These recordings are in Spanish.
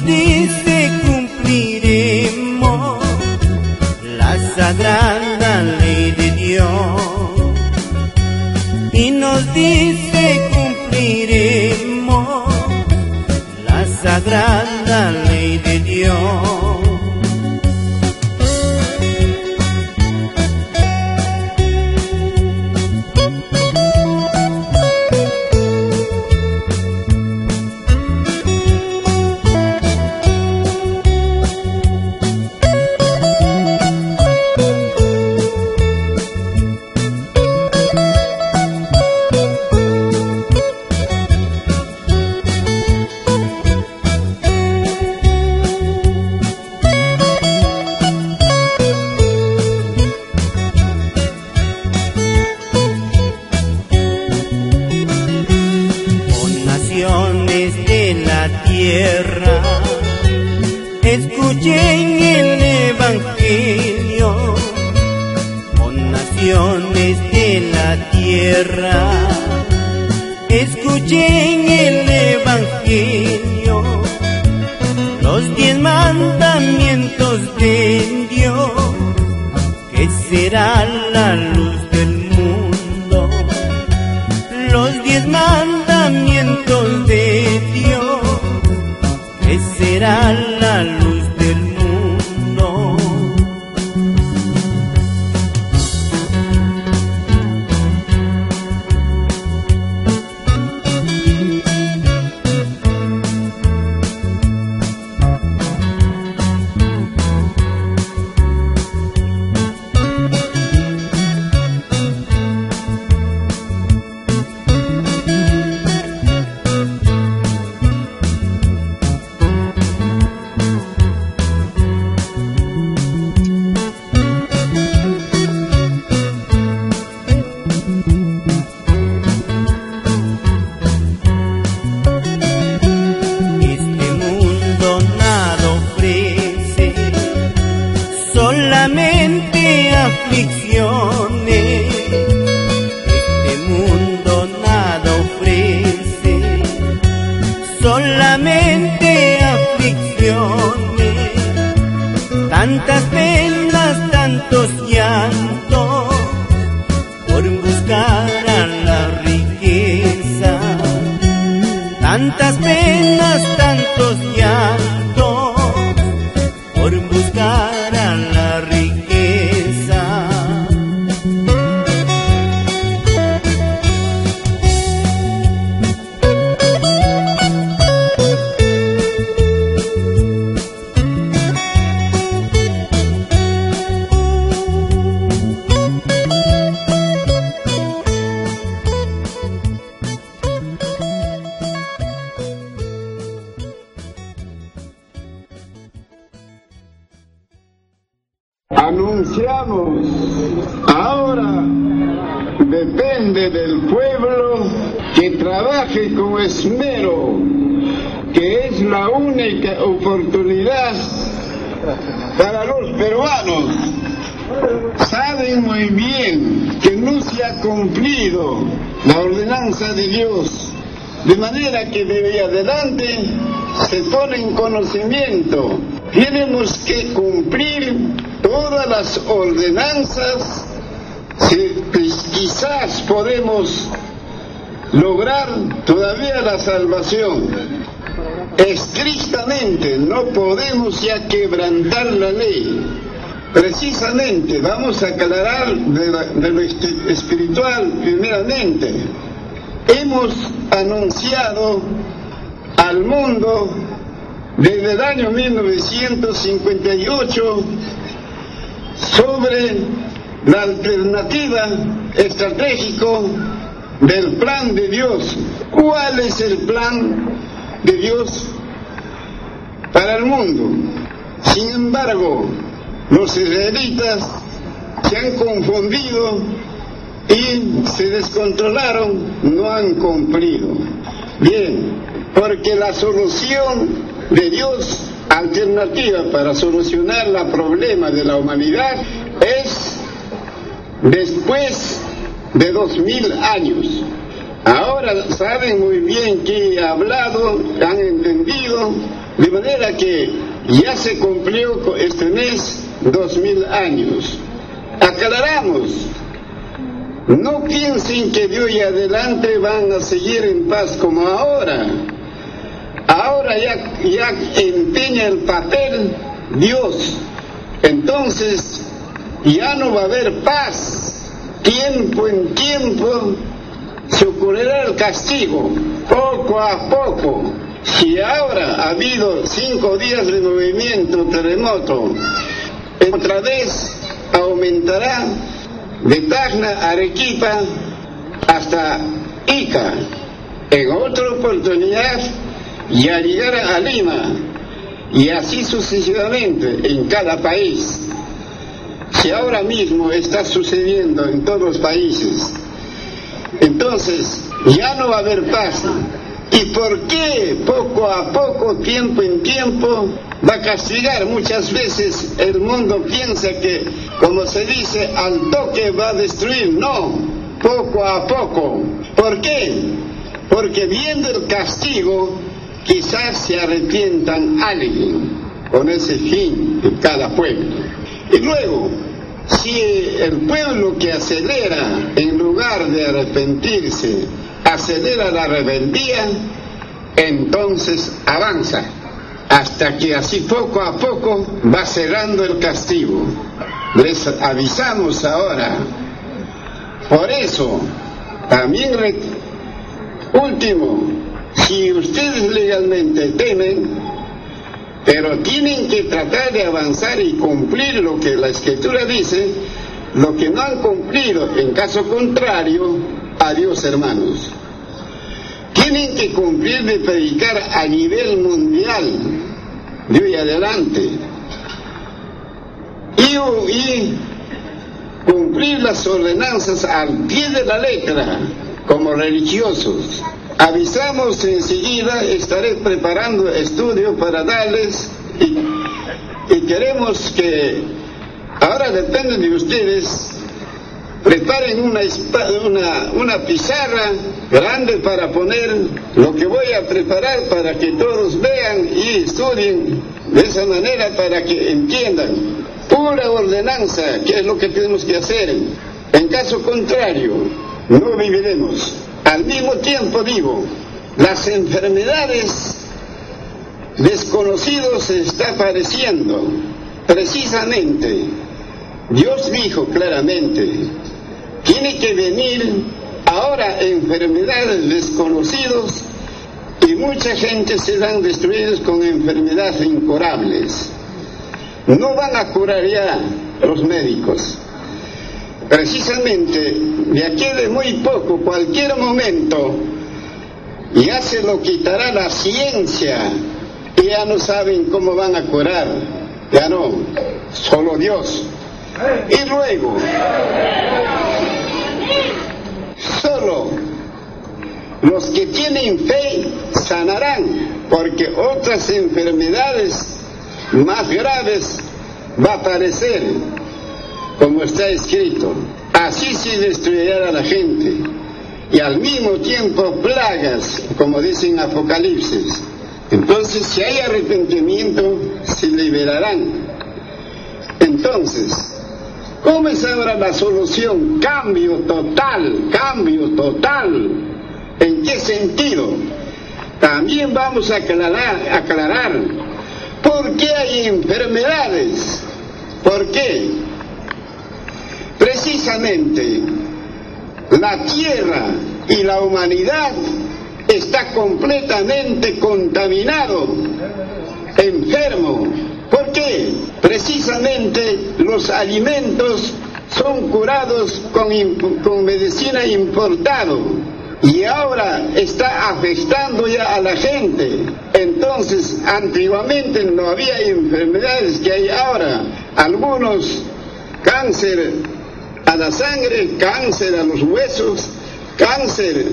nos dice cumpliremos la sagrada ley de Dios. Y nos dice cumpliremos la sagrada ley de Dios. De la tierra, escuchen el Evangelio. Oh naciones de la tierra, escuchen el Evangelio. Los 10 mandamientos de Dios, que será la luz del mundo. Los 10 mandamientos de Dios, que será la luz del mundo. Solamente aflicciones, este mundo nada ofrece. Solamente aflicciones, tantas penas, tantos llantos, por buscar a la riqueza. Tantas penas, tantos llantos, por buscar a la riqueza. Anunciamos, ahora depende del pueblo que trabaje con esmero, que es la única oportunidad para los peruanos. Saben muy bien que no se ha cumplido la ordenanza de Dios, de manera que de ahí adelante se pone en conocimiento. Tenemos que cumplir todas las ordenanzas, quizás podemos lograr todavía la salvación. Estrictamente no podemos ya quebrantar la ley. Precisamente vamos a aclarar de lo espiritual primeramente. Hemos anunciado al mundo desde el año 1958 sobre la alternativa estratégica del plan de Dios. ¿Cuál es el plan de Dios para el mundo? Sin embargo, los israelitas se han confundido y se descontrolaron, no han cumplido. Bien, porque la solución de Dios alternativa para solucionar el problema de la humanidad es después de 2000 años. Ahora saben muy bien que he hablado, han entendido, de manera que ya se cumplió este mes 2000 años. Aclaramos, no piensen que de hoy adelante van a seguir en paz como ahora. Ahora ya empeña el papel Dios. Entonces ya no va a haber paz. Tiempo en tiempo se ocurrirá el castigo, poco a poco. Si ahora ha habido 5 días de movimiento, terremoto, otra vez aumentará de Tacna, Arequipa hasta Ica. En otra oportunidad ya llegará a Lima, y así sucesivamente en cada país. Si ahora mismo está sucediendo en todos los países, entonces ya no va a haber paz. ¿Y por qué poco a poco, tiempo en tiempo, va a castigar? Muchas veces el mundo piensa que, como se dice, al toque va a destruir. No, poco a poco. ¿Por qué? Porque viendo el castigo, quizás se arrepientan alguien con ese fin de cada pueblo. Y luego, si el pueblo que acelera, en lugar de arrepentirse, acelera la rebeldía, entonces avanza, hasta que así poco a poco va cerrando el castigo. Les avisamos ahora. Por eso, también último, si ustedes legalmente temen, pero tienen que tratar de avanzar y cumplir lo que la Escritura dice, lo que no han cumplido, en caso contrario, adiós hermanos. Tienen que cumplir de predicar a nivel mundial, de hoy adelante, y cumplir las ordenanzas al pie de la letra, como religiosos. Avisamos enseguida, estaré preparando estudio para darles, y queremos que, ahora depende de ustedes, preparen una pizarra grande para poner lo que voy a preparar, para que todos vean y estudien de esa manera, para que entiendan. Pura ordenanza, que es lo que tenemos que hacer. En caso contrario, no viviremos. Al mismo tiempo digo, las enfermedades desconocidas se está apareciendo. Precisamente, Dios dijo claramente, tiene que venir ahora enfermedades desconocidas, y mucha gente serán destruidas con enfermedades incurables. No van a curar ya los médicos. Precisamente, de aquí de muy poco, cualquier momento, ya se lo quitará la ciencia, y ya no saben cómo van a curar. Ya no, solo Dios. Y luego, solo los que tienen fe sanarán, porque otras enfermedades más graves va a aparecer, como está escrito. Así se destruirá a la gente, y al mismo tiempo plagas, como dice en Apocalipsis. Entonces, si hay arrepentimiento, se liberarán. Entonces, ¿cómo es ahora la solución? Cambio total, cambio total. ¿En qué sentido? También vamos a aclarar por qué hay enfermedades. ¿Por qué? Precisamente, la tierra y la humanidad está completamente contaminado, enfermo. ¿Por qué? Precisamente los alimentos son curados con medicina importada, y ahora está afectando ya a la gente. Entonces, antiguamente no había enfermedades que hay ahora. Algunos, cáncer a la sangre, cáncer a los huesos, cáncer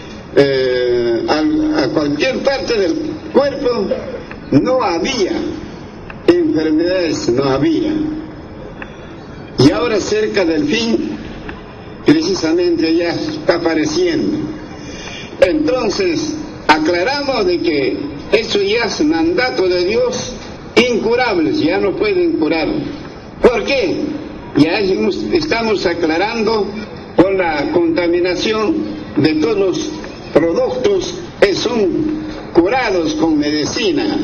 a cualquier parte del cuerpo. No había enfermedades, no había. Y ahora, cerca del fin, precisamente ya está apareciendo. Entonces, aclaramos de que eso ya es mandato de Dios, incurables, ya no pueden curar. ¿Por qué? Ya estamos aclarando con la contaminación de todos los productos que son curados con medicina,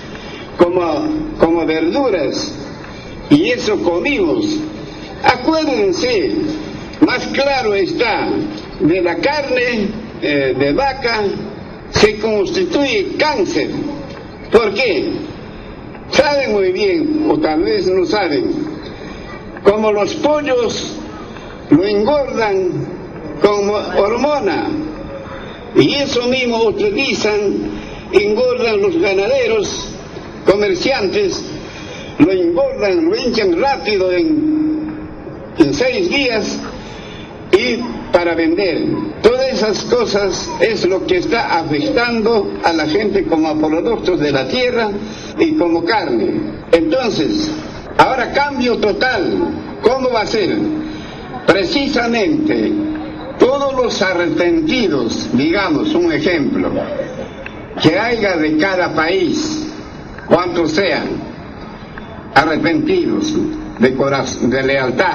como verduras, y eso comimos. Acuérdense, más claro está, de la carne de vaca se constituye cáncer. ¿Por qué? Saben muy bien, o tal vez no saben, como los pollos lo engordan con hormona, y eso mismo utilizan, engordan los ganaderos, comerciantes, lo engordan, lo hinchan rápido en 6 días y para vender. Todas esas cosas es lo que está afectando a la gente como productos de la tierra y como carne. Entonces, ahora cambio total. ¿Cómo va a ser? Precisamente todos los arrepentidos, digamos un ejemplo, que haya de cada país, cuantos sean arrepentidos de corazón, de lealtad,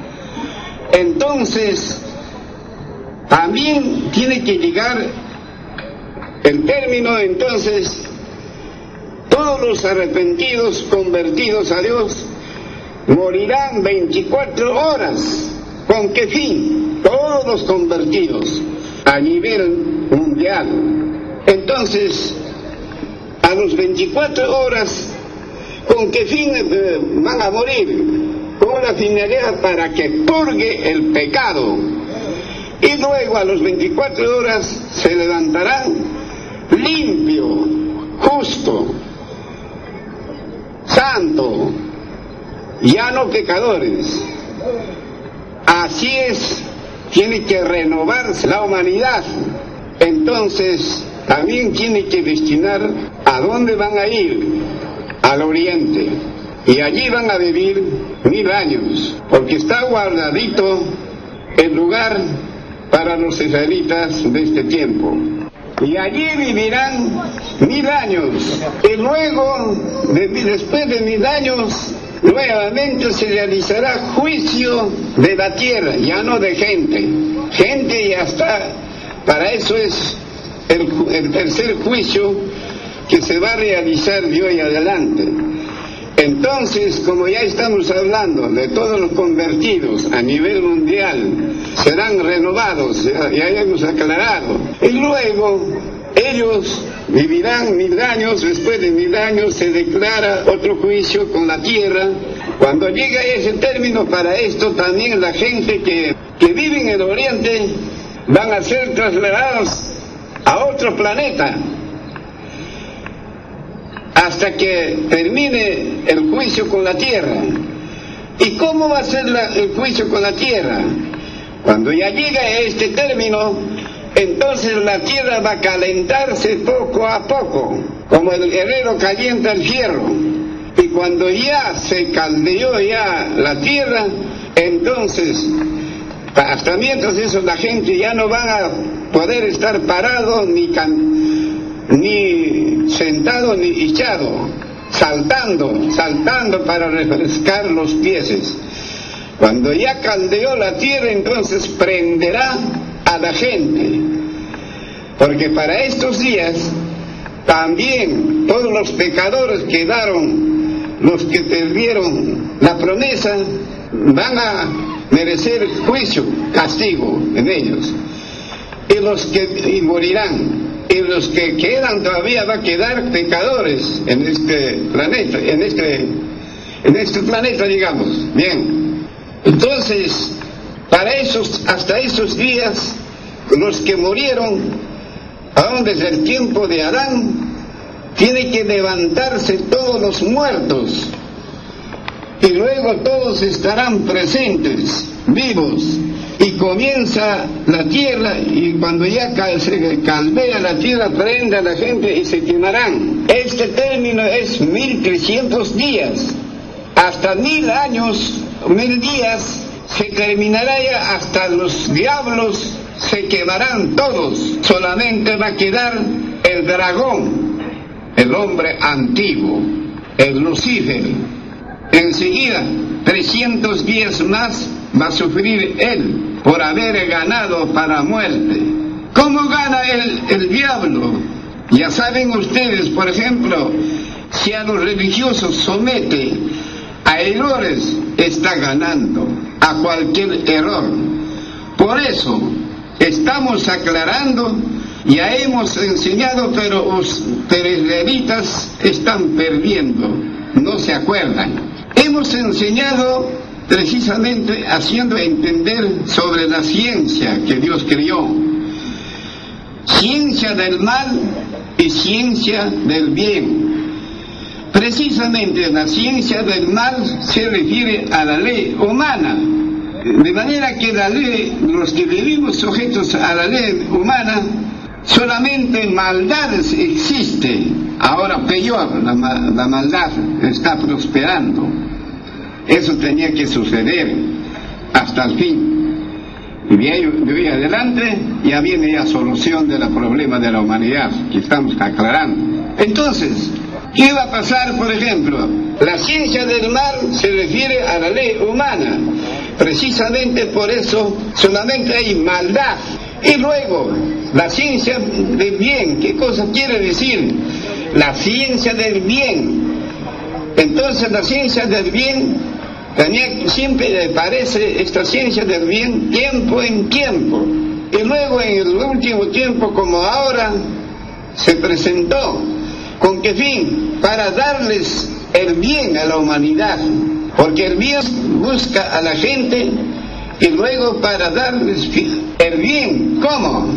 entonces también tiene que llegar el término. Entonces todos los arrepentidos convertidos a Dios morirán 24 horas. ¿Con qué fin? Todos los convertidos a nivel mundial. Entonces, a los 24 horas, ¿con qué fin van a morir? Con la finalidad para que purgue el pecado. Y luego a los 24 horas se levantarán limpio, justo, santo, ya no pecadores. Así es, tiene que renovarse la humanidad. Entonces, también tiene que destinar a dónde van a ir, al oriente. Y allí van a vivir 1000 años, porque está guardadito el lugar para los israelitas de este tiempo. Y allí vivirán 1000 años. Y luego, después de 1000 años, nuevamente se realizará juicio de la tierra, ya no de gente. Gente ya está, para eso es el tercer juicio que se va a realizar de hoy adelante. Entonces, como ya estamos hablando de todos los convertidos a nivel mundial, serán renovados, ya hemos aclarado. Y luego ellos vivirán 1000 años, después de 1000 años se declara otro juicio con la tierra. Cuando llega ese término, para esto también la gente que vive en el oriente van a ser trasladados a otro planeta hasta que termine el juicio con la tierra. ¿Y cómo va a ser el juicio con la tierra? Cuando ya llega a este término, entonces la tierra va a calentarse poco a poco, como el herrero calienta el fierro. Y cuando ya se caldeó ya la tierra, entonces, hasta mientras eso, la gente ya no van a poder estar parado, ni sentado, ni echado, saltando para refrescar los pies. Cuando ya caldeó la tierra, entonces prenderá a la gente, porque para estos días también todos los pecadores quedaron, los que perdieron la promesa, van a merecer juicio, castigo en ellos, y morirán. Y los que quedan todavía va a quedar pecadores en este planeta, en este planeta, digamos. Bien. Entonces, hasta esos días, los que murieron, aún desde el tiempo de Adán, tienen que levantarse todos los muertos, y luego todos estarán presentes, vivos, y comienza la tierra, y cuando ya se caldea la tierra, prende a la gente y se quemarán. Este término es 1300 días, hasta 1000 años, 1000 días, se terminará ya, hasta los diablos se quemarán todos, solamente va a quedar el dragón, el hombre antiguo, el Lucifer. Enseguida, 300 días más va a sufrir él por haber ganado para muerte. ¿Cómo gana el diablo? Ya saben ustedes, por ejemplo, si a los religiosos somete a errores, está ganando a cualquier error. Por eso estamos aclarando, ya hemos enseñado, pero israelitas están perdiendo, no se acuerdan. Hemos enseñado precisamente haciendo entender sobre la ciencia que Dios creó. Ciencia del mal y ciencia del bien. Precisamente la ciencia del mal se refiere a la ley humana, de manera que la ley, los que vivimos sujetos a la ley humana, solamente maldades existe. Ahora peor, la maldad está prosperando. Eso tenía que suceder hasta el fin. Y de ahí adelante ya viene la solución del problema de la humanidad que estamos aclarando. Entonces, ¿qué va a pasar, por ejemplo? La ciencia del mal se refiere a la ley humana. Precisamente por eso solamente hay maldad. Y luego, la ciencia del bien. ¿Qué cosa quiere decir? La ciencia del bien. Entonces, la ciencia del bien, siempre parece esta ciencia del bien tiempo en tiempo. Y luego, en el último tiempo, como ahora, se presentó. ¿Con qué fin? Para darles el bien a la humanidad, porque el bien busca a la gente y luego para darles el bien. ¿Cómo?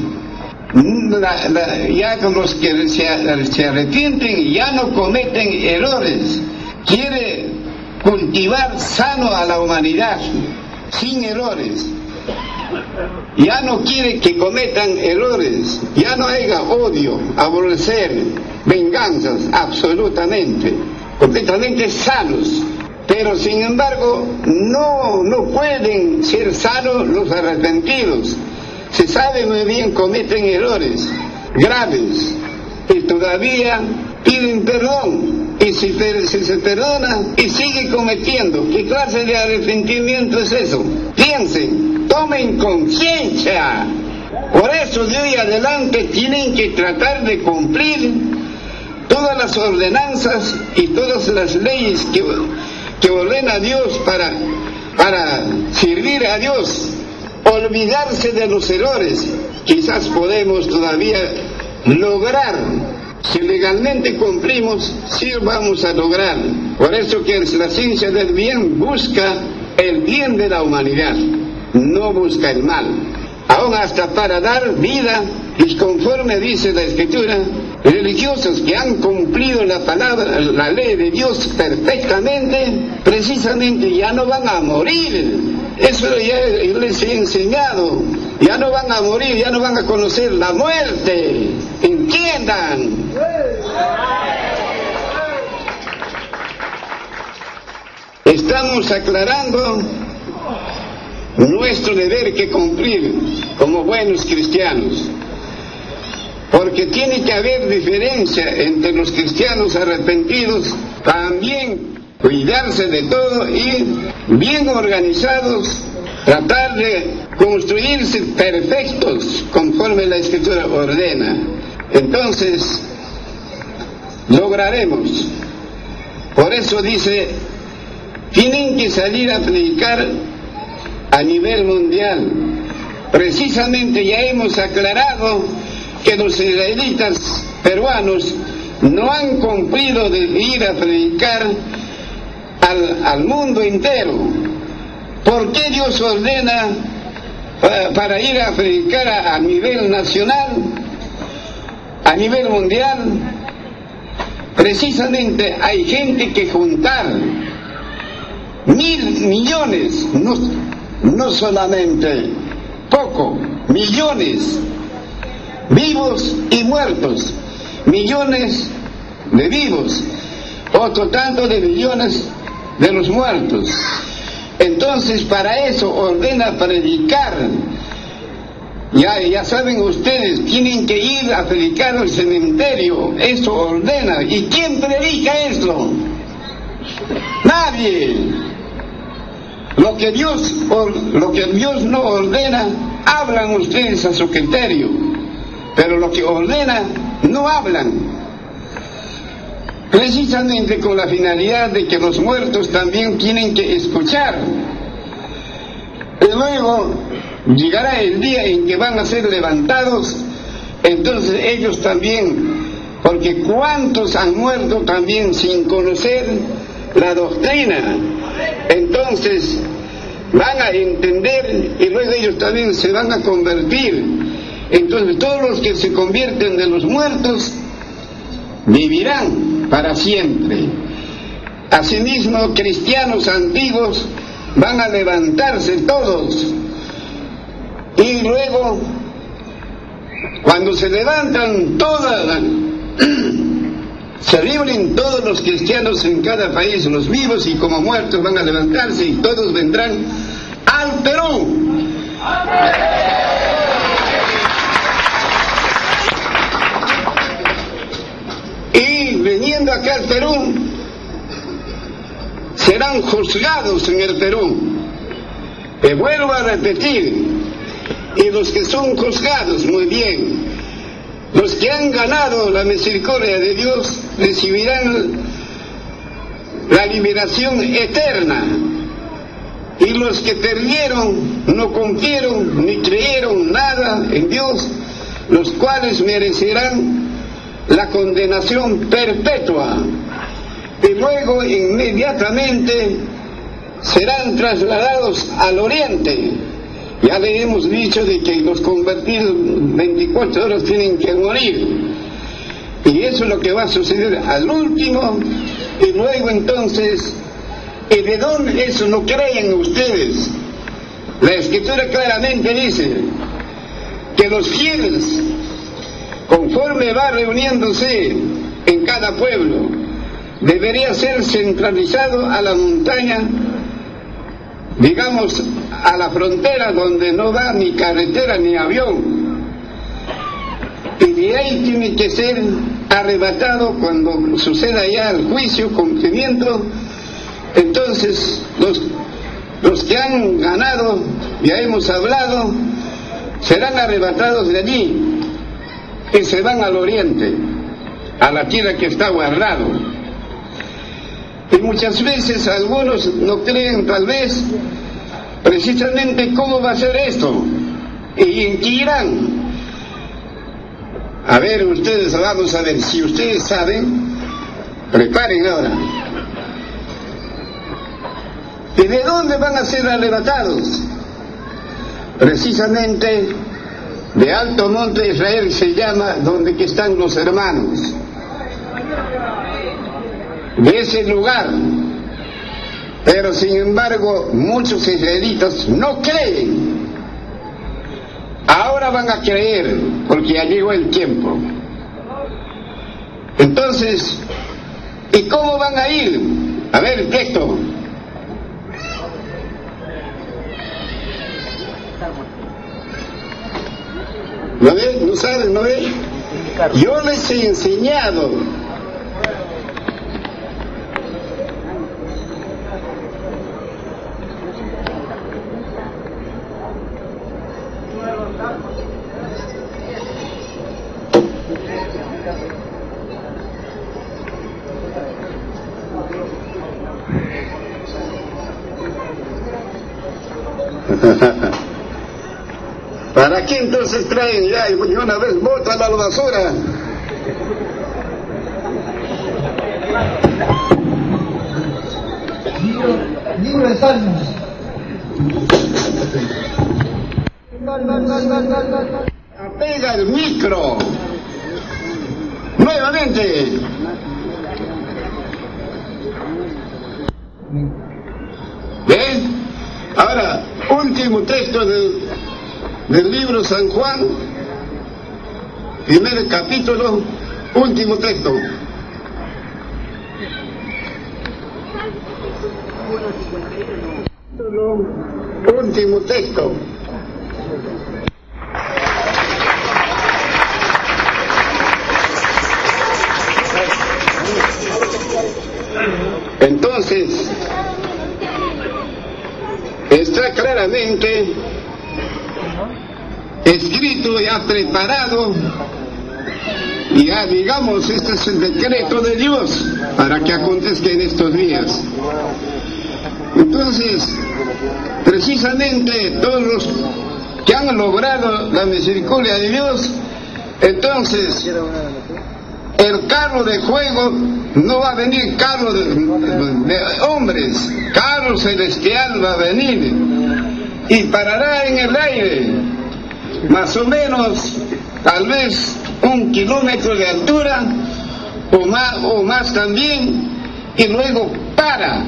Ya con los que se arrepienten ya no cometen errores. Quiere cultivar sano a la humanidad, sin errores. Ya no quiere que cometan errores, ya no haya odio, aborrecer, venganzas, absolutamente, completamente sanos. Pero sin embargo, no pueden ser sanos los arrepentidos. Se sabe muy bien, cometen errores graves y todavía piden perdón. Y si se perdona y sigue cometiendo, ¿qué clase de arrepentimiento es eso? Piensen, tomen conciencia. Por eso de hoy adelante tienen que tratar de cumplir todas las ordenanzas y todas las leyes que ordena Dios para servir a Dios. Olvidarse de los errores. Quizás podemos todavía lograr. Si legalmente cumplimos, sí vamos a lograr. Por eso que la ciencia del bien busca el bien de la humanidad, no busca el mal. Aún hasta para dar vida, y conforme dice la Escritura, religiosos que han cumplido la palabra, la ley de Dios perfectamente, precisamente ya no van a morir. Eso ya les he enseñado. Ya no van a morir, ya no van a conocer la muerte. Entiendan. Estamos aclarando nuestro deber que cumplir como buenos cristianos. Porque tiene que haber diferencia entre los cristianos arrepentidos, también cuidarse de todo y bien organizados, tratar de construirse perfectos conforme la Escritura ordena. Entonces, lograremos. Por eso dice, tienen que salir a predicar a nivel mundial. Precisamente ya hemos aclarado que los israelitas peruanos no han cumplido de ir a predicar al mundo entero. ¿Por qué Dios ordena para ir a predicar a nivel nacional, a nivel mundial? Precisamente hay gente que juntar 1.000 millones, no solamente poco, millones, vivos y muertos, millones de vivos, otro tanto de millones de los muertos. Entonces para eso ordena predicar Ya saben ustedes, tienen que ir a predicar al cementerio, eso ordena. ¿Y quién predica esto? Nadie. Lo que Dios no ordena, hablan ustedes a su criterio, pero lo que ordena, no hablan. Precisamente con la finalidad de que los muertos también tienen que escuchar. Y luego llegará el día en que van a ser levantados, entonces ellos también, porque cuántos han muerto también sin conocer la doctrina, entonces van a entender y luego ellos también se van a convertir. Entonces todos los que se convierten de los muertos vivirán para siempre. Asimismo, cristianos antiguos van a levantarse todos, y luego cuando se levantan se libren todos los cristianos en cada país, los vivos y como muertos van a levantarse y todos vendrán al Perú. Y viniendo acá al Perú, serán juzgados en el Perú. Y vuelvo a repetir, y los que son juzgados, muy bien, los que han ganado la misericordia de Dios recibirán la liberación eterna, y los que perdieron, no confiaron ni creyeron nada en Dios, los cuales merecerán la condenación perpetua, y luego inmediatamente serán trasladados al oriente. Ya le hemos dicho de que los convertidos 24 horas tienen que morir, y eso es lo que va a suceder al último. Y luego entonces, ¿y de dónde eso no creen ustedes? La Escritura claramente dice que los fieles, conforme va reuniéndose en cada pueblo, debería ser centralizado a la montaña, digamos a la frontera donde no va ni carretera ni avión, y de ahí tiene que ser arrebatado cuando suceda ya el juicio, cumplimiento. Entonces los que han ganado, ya hemos hablado, serán arrebatados de allí y se van al oriente, a la tierra que está guardado. Y muchas veces algunos no creen tal vez precisamente cómo va a ser esto y en qué irán. A ver, ustedes, vamos a ver, si ustedes saben, preparen ahora. ¿Y de dónde van a ser arrebatados? Precisamente de Alto Monte Israel, se llama, donde que están los hermanos. De ese lugar. Pero sin embargo muchos israelitas no creen. Ahora van a creer porque ya llegó el tiempo. Entonces, ¿y cómo van a ir? A ver el texto. ¿No ven? ¿No saben? ¿No ven? Yo les he enseñado. ¿Para qué entonces traen ya y una vez botan a la basura? Libro de Salmos. Apega el micro. Nuevamente. ¿Ven? Ahora, último texto del libro San Juan, primer capítulo, último texto. Último texto. Entonces, está claramente escrito, ya preparado, y ya digamos, este es el decreto de Dios para que acontezca en estos días. Entonces, precisamente todos los que han logrado la misericordia de Dios, entonces el carro de fuego no va a venir carro de hombres, carro celestial va a venir y parará en el aire, más o menos, tal vez 1 kilómetro de altura o más también, y luego para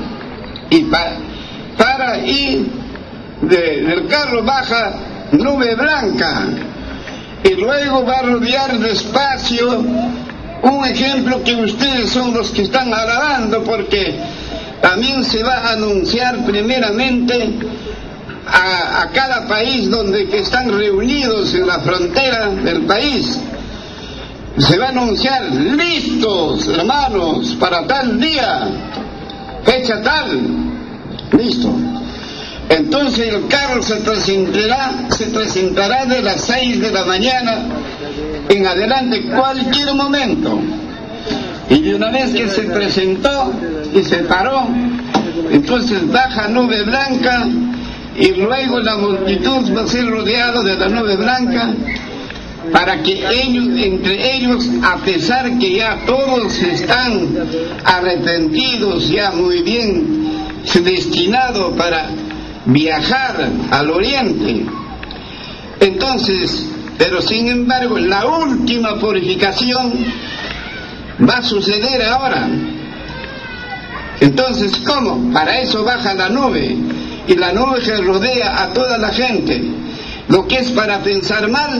y del carro baja nube blanca y luego va a rodear despacio. Un ejemplo que ustedes son los que están alabando, porque también se va a anunciar primeramente a cada país donde que están reunidos en la frontera del país. Se va a anunciar: listos, hermanos, para tal día, fecha tal, listo. Entonces el carro se presentará de las 6 de la mañana en adelante, cualquier momento. Y de una vez que se presentó y se paró, entonces baja nube blanca y luego la multitud va a ser rodeada de la nube blanca, para que entre ellos, a pesar que ya todos están arrepentidos, ya muy bien destinados para viajar al oriente, entonces, pero sin embargo, la última purificación va a suceder ahora. Entonces, ¿cómo? Para eso baja la nube, y la nube que rodea a toda la gente. Lo que es para pensar mal,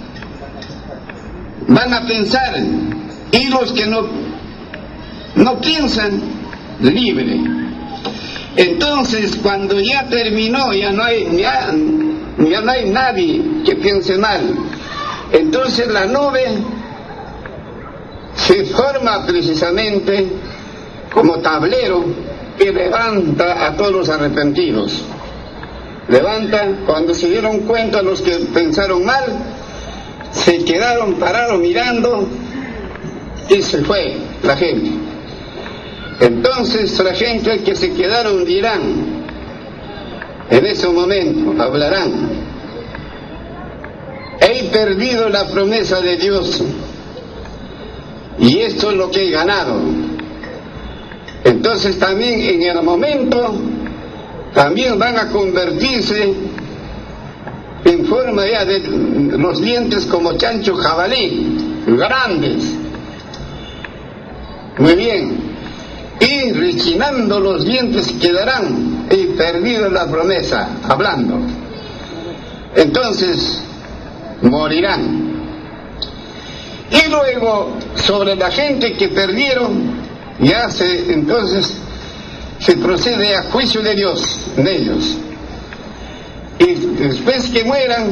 van a pensar, y los que no piensan, libre. Entonces, cuando ya terminó, ya no hay nadie que piense mal. Entonces la nube se forma precisamente como tablero que levanta a todos los arrepentidos. Levanta, cuando se dieron cuenta los que pensaron mal, se quedaron parados mirando y se fue la gente. Entonces la gente que se quedaron dirán, en ese momento hablarán: he perdido la promesa de Dios y esto es lo que he ganado. Entonces también en el momento también van a convertirse en forma ya de los dientes como chancho jabalí, grandes. Muy bien. Y rechinando los dientes quedarán, y perdido la promesa, hablando. Entonces morirán. Y luego sobre la gente que perdieron, entonces se procede a juicio de Dios en ellos. Y después que mueran,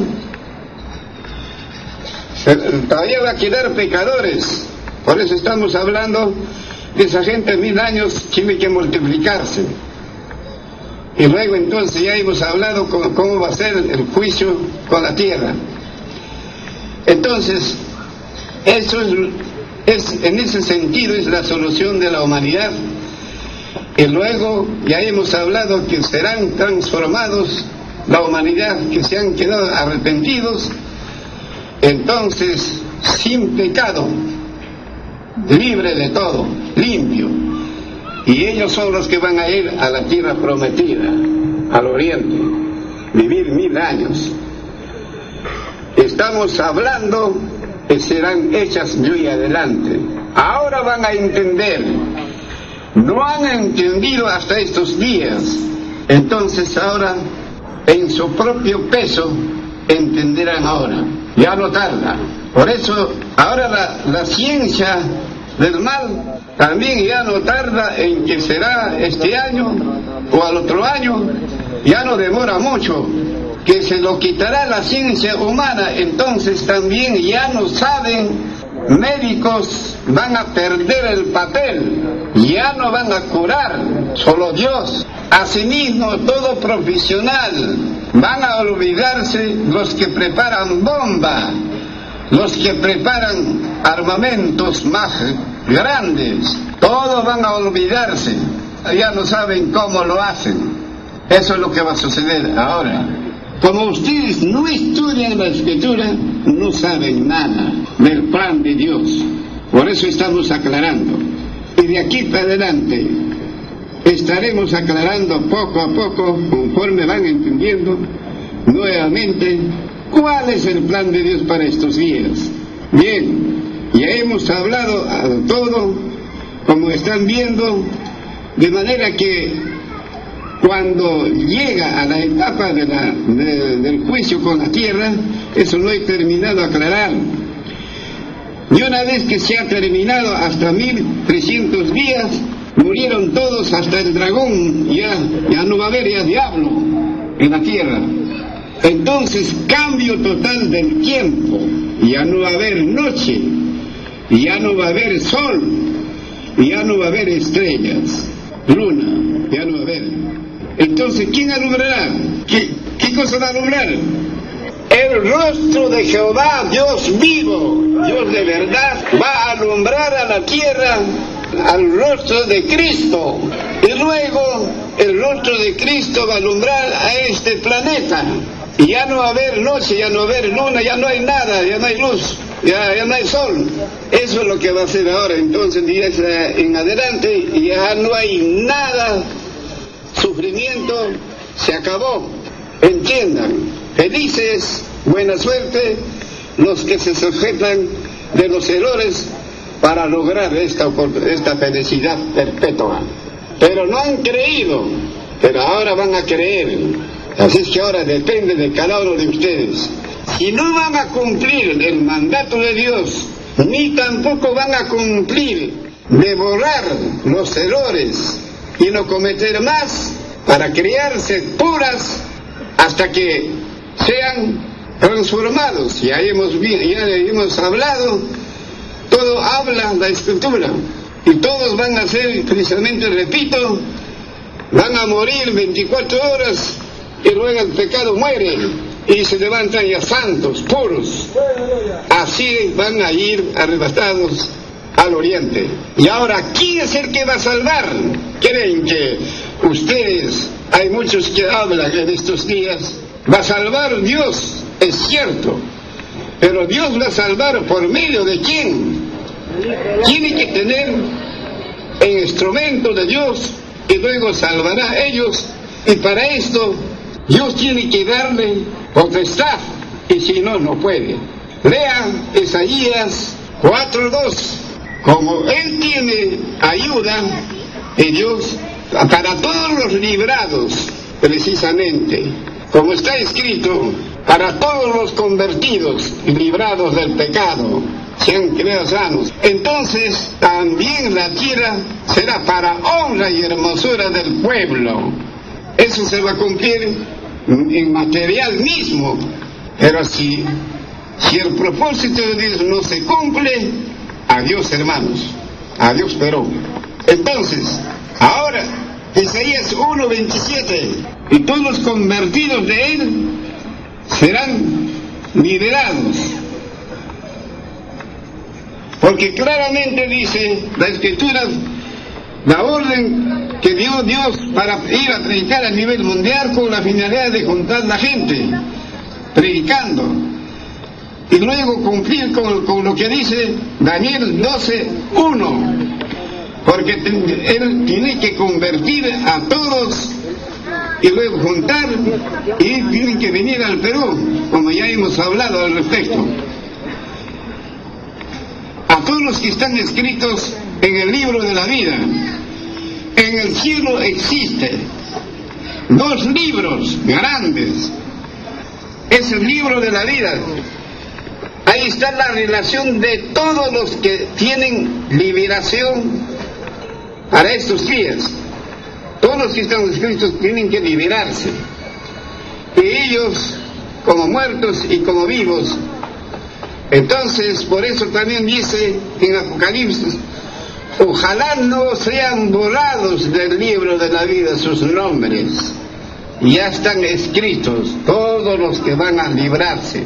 todavía va a quedar pecadores. Por eso estamos hablando de esa gente, 1000 años tiene que multiplicarse. Y luego entonces ya hemos hablado cómo va a ser el juicio con la tierra. Entonces, eso es en ese sentido es la solución de la humanidad. Y luego ya hemos hablado que serán transformados la humanidad, que se han quedado arrepentidos, entonces sin pecado, libre de todo, limpio. Y ellos son los que van a ir a la tierra prometida, al oriente, vivir 1000 años. Estamos hablando que serán hechas muy adelante. Ahora van a entender. No han entendido hasta estos días. Entonces ahora, en su propio peso, entenderán ahora. Ya no tarda. Por eso, ahora la ciencia del mal también ya no tarda en que será este año o al otro año. Ya no demora mucho, que se lo quitará la ciencia humana. Entonces también ya no saben médicos van a perder el papel, ya no van a curar, solo Dios. Asimismo, todo profesional van a olvidarse los que preparan bomba, los que preparan armamentos más grandes, todos van a olvidarse, ya no saben cómo lo hacen. Eso es lo que va a suceder ahora. Como ustedes no estudian la Escritura, no saben nada del plan de Dios. Por eso estamos aclarando. Y de aquí para adelante estaremos aclarando poco a poco, conforme van entendiendo nuevamente cuál es el plan de Dios para estos días. Bien, ya hemos hablado todo, como están viendo, de manera que cuando llega a la etapa del juicio con la tierra, eso no he terminado de aclarar. Y una vez que se ha terminado hasta 1300 días, murieron todos hasta el dragón, ya no va a haber ya diablo en la tierra. Entonces, cambio total del tiempo, ya no va a haber noche, ya no va a haber sol, ya no va a haber estrellas, luna, ya no va a haber. Entonces, ¿quién alumbrará? ¿Qué cosa va a alumbrar? El rostro de Jehová, Dios vivo, Dios de verdad, va a alumbrar a la tierra al rostro de Cristo. Y luego el rostro de Cristo va a alumbrar a este planeta. Y ya no va a haber noche, ya no va a haber luna, ya no hay nada, ya no hay luz, ya no hay sol. Eso es lo que va a hacer ahora. Entonces, en adelante, ya no hay nada. Sufrimiento se acabó. Entiendan, felices, buena suerte los que se sujetan de los errores para lograr esta felicidad perpetua. Pero no han creído, pero ahora van a creer. Así es que ahora depende de cada uno de ustedes. Si no van a cumplir el mandato de Dios, ni tampoco van a cumplir de borrar los errores y no cometer más, para criarse puras hasta que sean transformados. Ya hemos hablado, todo habla la Escritura, y todos van a ser, precisamente repito, van a morir 24 horas y luego el pecado muere y se levantan ya santos, puros. Así van a ir arrebatados al oriente. Y ahora, ¿quién es el que va a salvar? ¿Creen que ustedes, hay muchos que hablan en estos días, va a salvar Dios? Es cierto, pero Dios va a salvar por medio de quién. Tiene que tener el instrumento de Dios y luego salvará a ellos, y para esto Dios tiene que darle potestad, y si no, no puede. Lean Isaías 4:2. Como Él tiene ayuda de Dios para todos los librados, precisamente, como está escrito, para todos los convertidos, librados del pecado, sean creados sanos. Entonces, también la tierra será para honra y hermosura del pueblo. Eso se va a cumplir en material mismo, pero si el propósito de Dios no se cumple, adiós hermanos, adiós Perú. Entonces, ahora, Isaías 1:27, y todos los convertidos de él serán liberados, porque claramente dice la Escritura, la orden que dio Dios para ir a predicar a nivel mundial con la finalidad de juntar la gente, predicando, y luego cumplir con lo que dice Daniel 12:1, porque él tiene que convertir a todos y luego juntar, y tienen que venir al Perú, como ya hemos hablado al respecto, a todos los que están escritos en el libro de la vida. En el cielo existe 2 libros grandes, es el libro de la vida. Ahí está la relación de todos los que tienen liberación para estos días. Todos los que están escritos tienen que liberarse, y ellos, como muertos y como vivos, Entonces, por eso también dice en Apocalipsis, ojalá no sean borrados del libro de la vida sus nombres. Ya están escritos todos los que van a librarse.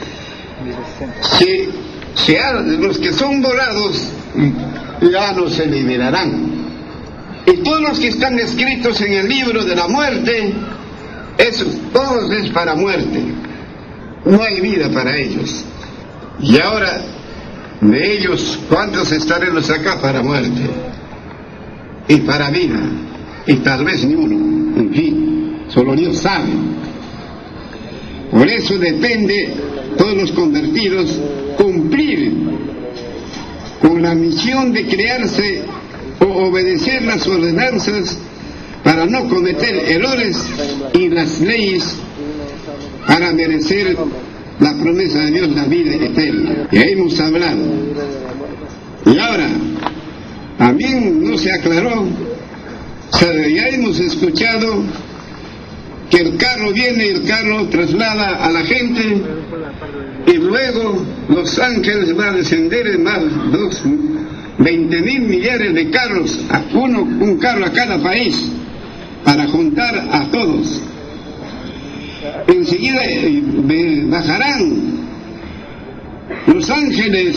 Si los que son borrados ya no se liberarán. Y todos los que están escritos en el libro de la muerte, esos todos es para muerte. No hay vida para ellos. Y ahora, de ellos, ¿cuántos estaremos acá para muerte? Y para vida. Y tal vez ni uno. En fin, solo Dios sabe. Por eso depende, todos los convertidos, cumplir con la misión de crearse o obedecer las ordenanzas para no cometer errores y las leyes para merecer la promesa de Dios, la vida eterna. Ya hemos hablado. Y ahora, también no se aclaró, ya hemos escuchado que el carro viene y el carro traslada a la gente y luego los ángeles van a descender en más 20.000 millares de carros, un carro a cada país, para juntar a todos. Enseguida bajarán los ángeles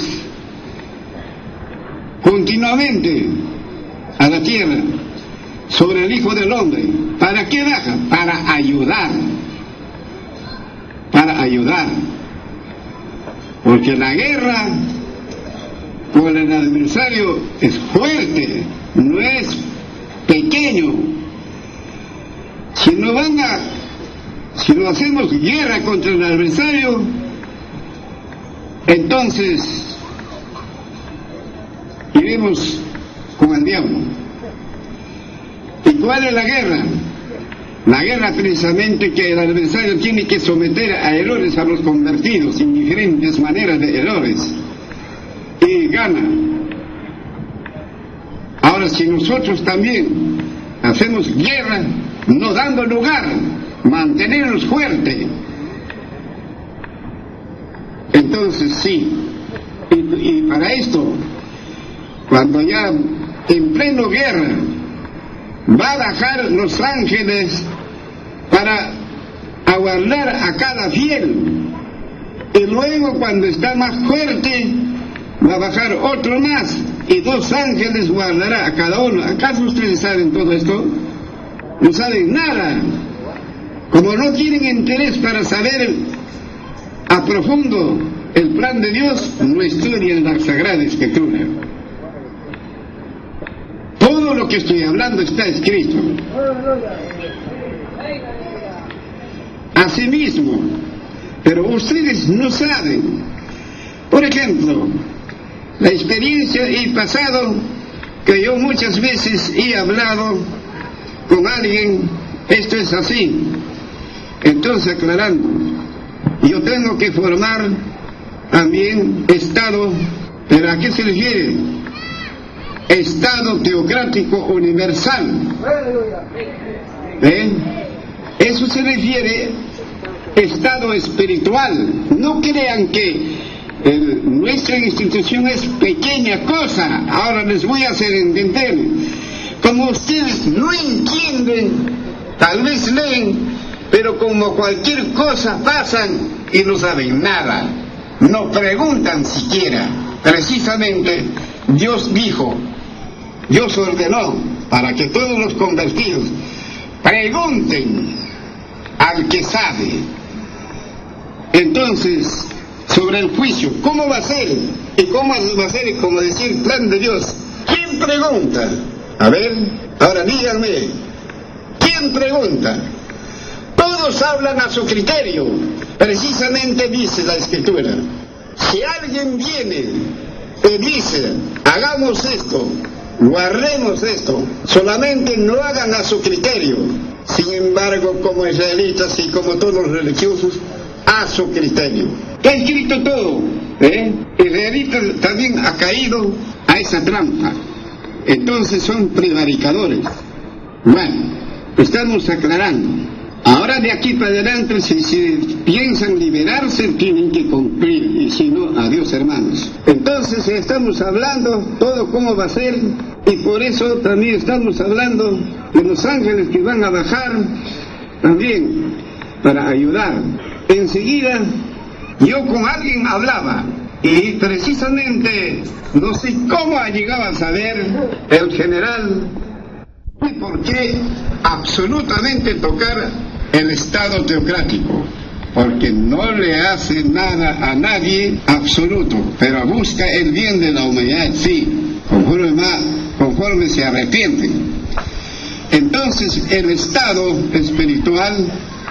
continuamente a la tierra sobre el Hijo del Hombre. ¿Para qué baja? Para ayudar. Para ayudar. Porque la guerra con el adversario es fuerte, no es pequeño. Si no hacemos guerra contra el adversario, entonces iremos con el diablo. ¿Y cuál es la guerra? La guerra precisamente que el adversario tiene que someter a errores a los convertidos, en diferentes maneras de errores, y gana. Ahora, si nosotros también hacemos guerra, no dando lugar, mantenernos fuertes, entonces sí. Y para esto, cuando ya en pleno guerra va a bajar los ángeles para aguardar a cada fiel, y luego cuando está más fuerte va a bajar otro más y 2 ángeles guardará a cada uno. ¿Acaso ustedes saben todo esto? No saben nada. Como no tienen interés para saber a profundo el plan de Dios, no estudian la Sagrada Escritura. Todo lo que estoy hablando está escrito. Asimismo, pero ustedes no saben. Por ejemplo, la experiencia y pasado que yo muchas veces he hablado con alguien, esto es así. Entonces, aclarando, yo tengo que formar también Estado, pero ¿a qué se refiere? Estado teocrático universal. ¿Ven? Eso se refiere Estado espiritual. No crean que nuestra institución es pequeña cosa. Ahora les voy a hacer entender. Como ustedes no entienden, tal vez leen, pero como cualquier cosa pasan y no saben nada, no preguntan siquiera. Precisamente Dios dijo, Dios ordenó para que todos los convertidos pregunten al que sabe. Entonces, sobre el juicio, ¿cómo va a ser? ¿Y cómo va a ser? Como decir, plan de Dios. ¿Quién pregunta? A ver, ahora díganme, ¿quién pregunta? Todos hablan a su criterio. Precisamente dice la Escritura, si alguien viene y dice, hagamos esto, guardemos esto, solamente no hagan a su criterio. Sin embargo, como israelitas y como todos los religiosos, a su criterio. Está escrito todo. Israelitas también ha caído a esa trampa. Entonces son prevaricadores. Bueno, estamos aclarando. Ahora de aquí para adelante, si piensan liberarse, tienen que cumplir, y si no, adiós hermanos. Entonces estamos hablando todo cómo va a ser, y por eso también estamos hablando de los ángeles que van a bajar también para ayudar. Enseguida yo con alguien hablaba, y precisamente no sé cómo ha llegado a saber el general y por qué absolutamente tocar el Estado teocrático, porque no le hace nada a nadie absoluto, pero busca el bien de la humanidad, sí, conforme se arrepienten. Entonces el Estado espiritual,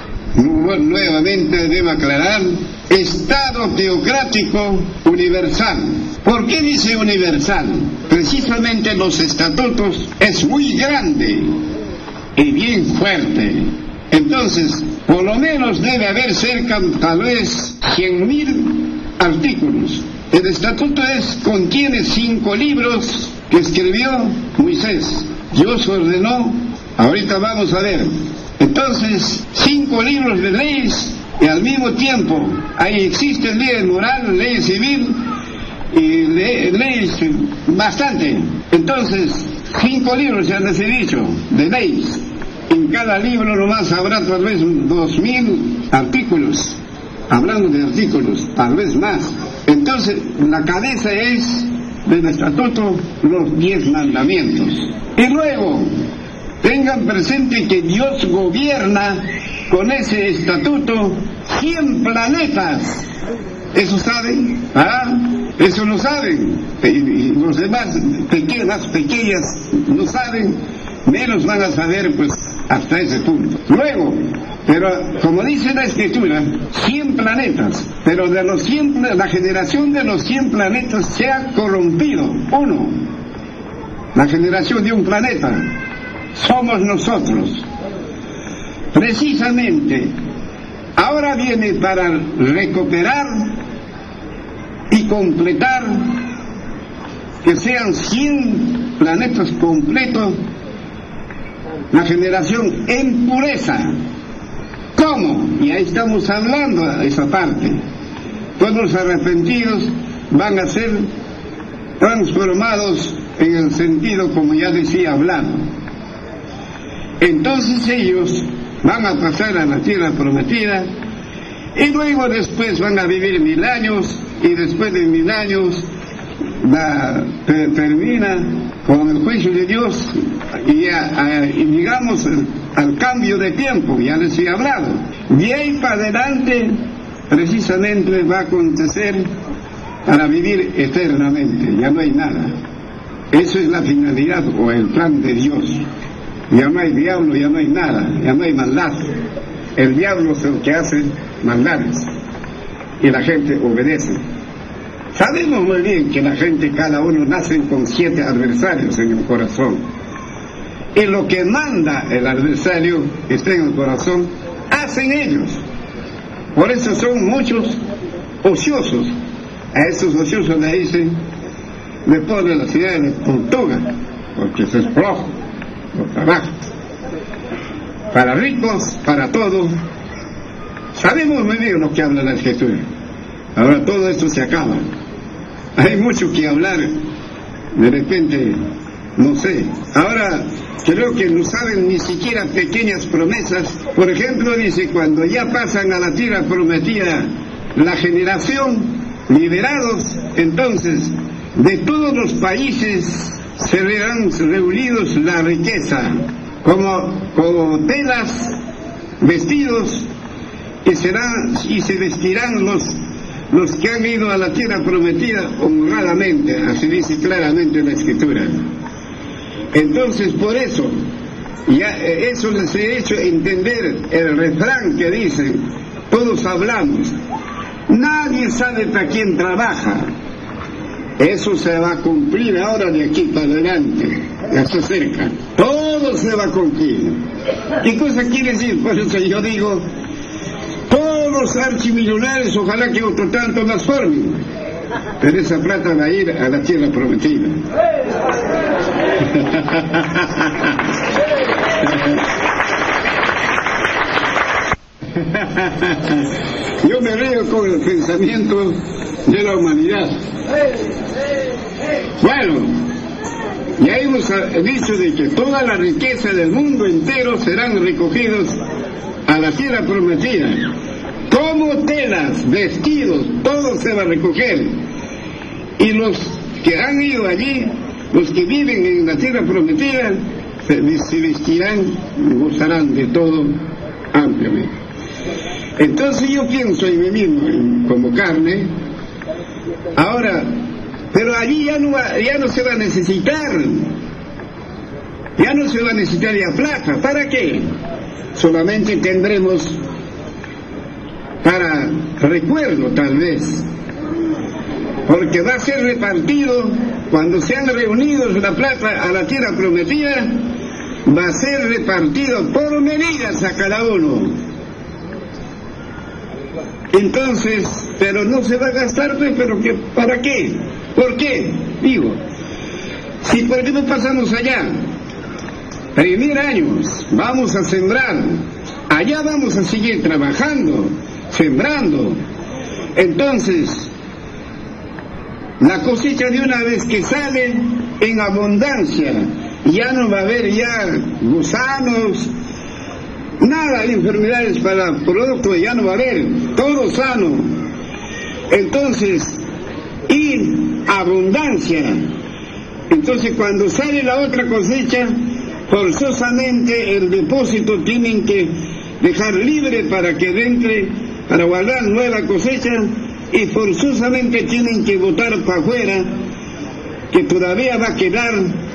nuevamente debo aclarar, Estado teocrático universal. ¿Por qué dice universal? Precisamente los estatutos es muy grande y bien fuerte. Entonces, por lo menos debe haber cerca, tal vez, 100.000 artículos. El estatuto contiene 5 libros que escribió Moisés. Dios ordenó, ahorita vamos a ver. Entonces, 5 libros de leyes, y al mismo tiempo, ahí existen leyes morales, leyes civil, y leyes bastante. Entonces, 5 libros se han dicho, de leyes. En cada libro nomás habrá tal vez 2.000 artículos, hablando de artículos, tal vez más. Entonces, la cabeza es del estatuto los 10 mandamientos. Y luego, tengan presente que Dios gobierna con ese estatuto 100 planetas. ¿Eso saben? ¿Ah? Eso no saben. Y los demás, más pequeñas, no saben, menos van a saber, pues, hasta ese punto. Luego, pero como dice la Escritura, 100 planetas, pero de los 100, la generación de los 100 planetas se ha corrompido. Uno, la generación de un planeta, somos nosotros. Precisamente, ahora viene para recuperar y completar que sean 100 planetas completos, la generación en pureza. ¿Cómo? Y ahí estamos hablando de esa parte. Todos los arrepentidos van a ser transformados en el sentido, como ya decía, hablado. Entonces ellos van a pasar a la tierra prometida, y luego después van a vivir 1000 años, y después de 1000 años termina con el juicio de Dios, y llegamos al cambio de tiempo, ya les he hablado. De ahí para adelante, precisamente va a acontecer para vivir eternamente, ya no hay nada. Eso es la finalidad o el plan de Dios. Ya no hay diablo, ya no hay nada, ya no hay maldad. El diablo es el que hace maldades y la gente obedece. Sabemos muy bien que la gente, cada uno nace con 7 adversarios en el corazón, y lo que manda el adversario que está en el corazón, hacen ellos. Por eso son muchos ociosos. A esos ociosos le ponen la ciudad de tortuga, porque se es flojo, no trabaja. Para ricos, para todos, sabemos muy bien lo que habla la Escritura. Ahora todo esto se acaba. Hay mucho que hablar, de repente, no sé. Ahora creo que no saben ni siquiera pequeñas promesas. Por ejemplo, dice, cuando ya pasan a la tierra prometida la generación, liberados, entonces de todos los países se verán reunidos la riqueza, como telas, vestidos, y se vestirán los que han ido a la tierra prometida honradamente, así dice claramente en la Escritura. Entonces, por eso, ya eso les he hecho entender el refrán que dicen, todos hablamos, nadie sabe para quién trabaja. Eso se va a cumplir ahora de aquí para adelante, ya se acerca, todo se va a cumplir. ¿Qué cosa quiere decir? Por eso yo digo, todos los archimillonarios, ojalá que otro tanto las formen, pero esa plata va a ir a la tierra prometida. Yo me río con el pensamiento de la humanidad. Bueno, ya hemos dicho de que toda la riqueza del mundo entero serán recogidos a la tierra prometida. Como telas, vestidos, todo se va a recoger. Y los que han ido allí, los que viven en la tierra prometida, se vestirán, gozarán de todo ampliamente. Entonces yo pienso en mí mismo como carne. Ahora, pero allí ya no se va a necesitar, ya no se va a necesitar ya plata. ¿Para qué? Solamente tendremos para recuerdo, tal vez, porque va a ser repartido cuando sean reunidos la plata a la tierra prometida, va a ser repartido por medidas a cada uno. Entonces, pero no se va a gastar, pero ¿para qué? ¿Por qué? Digo, si por ejemplo pasamos allá, 1000 años, vamos a sembrar, allá vamos a seguir trabajando, sembrando. Entonces, la cosecha de una vez que sale en abundancia, ya no va a haber ya gusanos, nada de enfermedades para el producto, ya no va a haber, todo sano. Entonces, y abundancia. Entonces, cuando sale la otra cosecha, forzosamente el depósito tienen que dejar libre para que entre, para guardar nueva cosecha, y forzosamente tienen que botar para afuera, que todavía va a quedar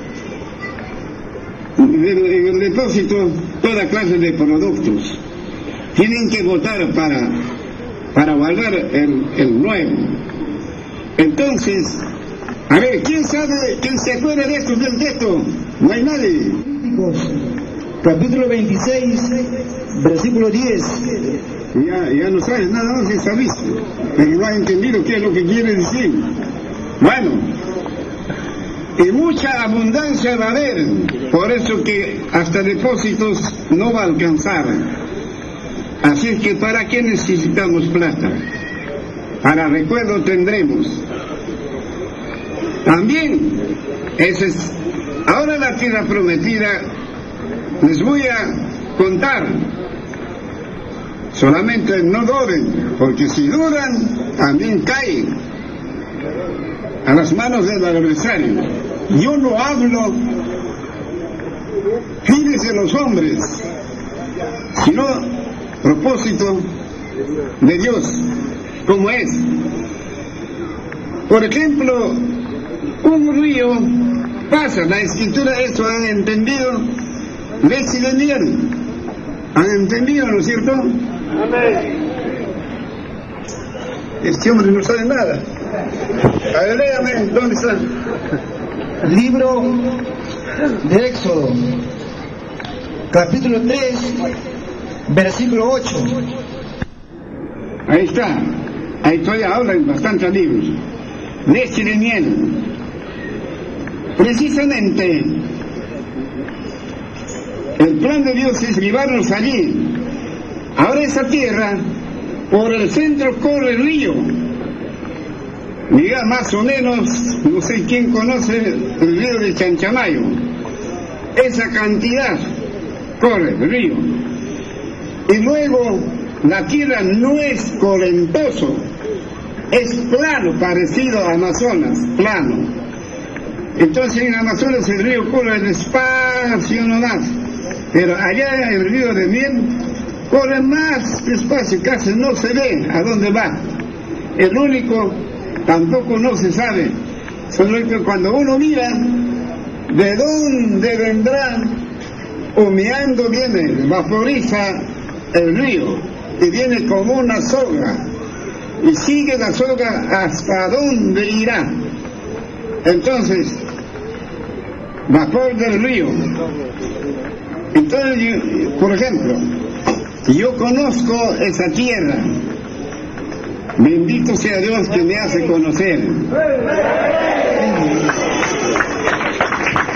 en el depósito toda clase de productos. Tienen que botar para guardar el nuevo. Entonces, a ver, ¿quién se acuerda de esto, del texto? No hay nadie. Capítulo 26, versículo 10. Ya no sabes nada más, está visto, pero no has entendido qué es lo que quiere decir. Bueno, y mucha abundancia va a haber, por eso que hasta depósitos no va a alcanzar. Así es que ¿para qué necesitamos plata? Para recuerdo tendremos. También, ahora la tierra prometida, les voy a contar. Solamente no duden, porque si dudan, también caen a las manos del adversario. Yo no hablo fines de los hombres, sino propósito de Dios, como es. Por ejemplo, un río pasa, la escritura esto han entendido, leche de miel, han entendido, ¿no es cierto? Amén. Este hombre no sabe nada. A ver, léame, ¿dónde está? Libro de Éxodo, capítulo 3, versículo 8. Ahí está. Ahí todavía hablan bastantes libros. Leche de miel. Precisamente, el plan de Dios es llevarnos allí. Ahora esa tierra, por el centro corre el río. Diga más o menos, no sé quién conoce el río de Chanchamayo. Esa cantidad corre el río. Y luego la tierra no es colentoso, es plano, parecido a Amazonas, plano. Entonces en Amazonas el río corre despacio nomás, pero allá el río de miel corre más despacio, casi no se ve a dónde va. El único, tampoco no se sabe, solo que cuando uno mira de dónde vendrá, humeando viene, vaporiza el río y viene como una soga y sigue la soga hasta dónde irá. Entonces, vapor del río. Entonces, por ejemplo, yo conozco esa tierra. Bendito sea Dios que me hace conocer.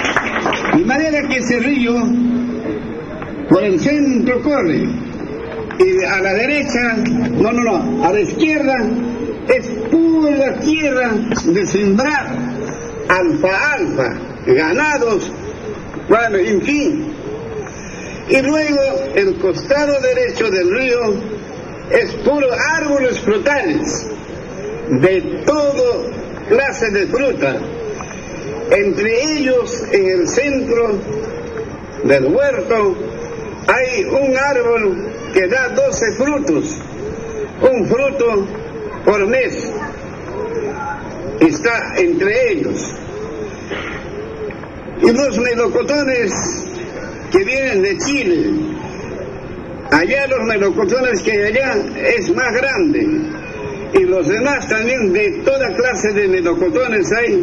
De manera que ese río por el centro corre. y a la derecha, a la izquierda es pura tierra de sembrar, alfalfa, ganados, bueno, en fin. Y luego el costado derecho del río es puro árboles frutales, de toda clase de fruta. Entre ellos, en el centro del huerto, hay un árbol que da 12 frutos, un fruto por mes. Está entre ellos. Y los melocotones que vienen de Chile, allá los melocotones que hay allá es más grande, y los demás también de toda clase de melocotones hay,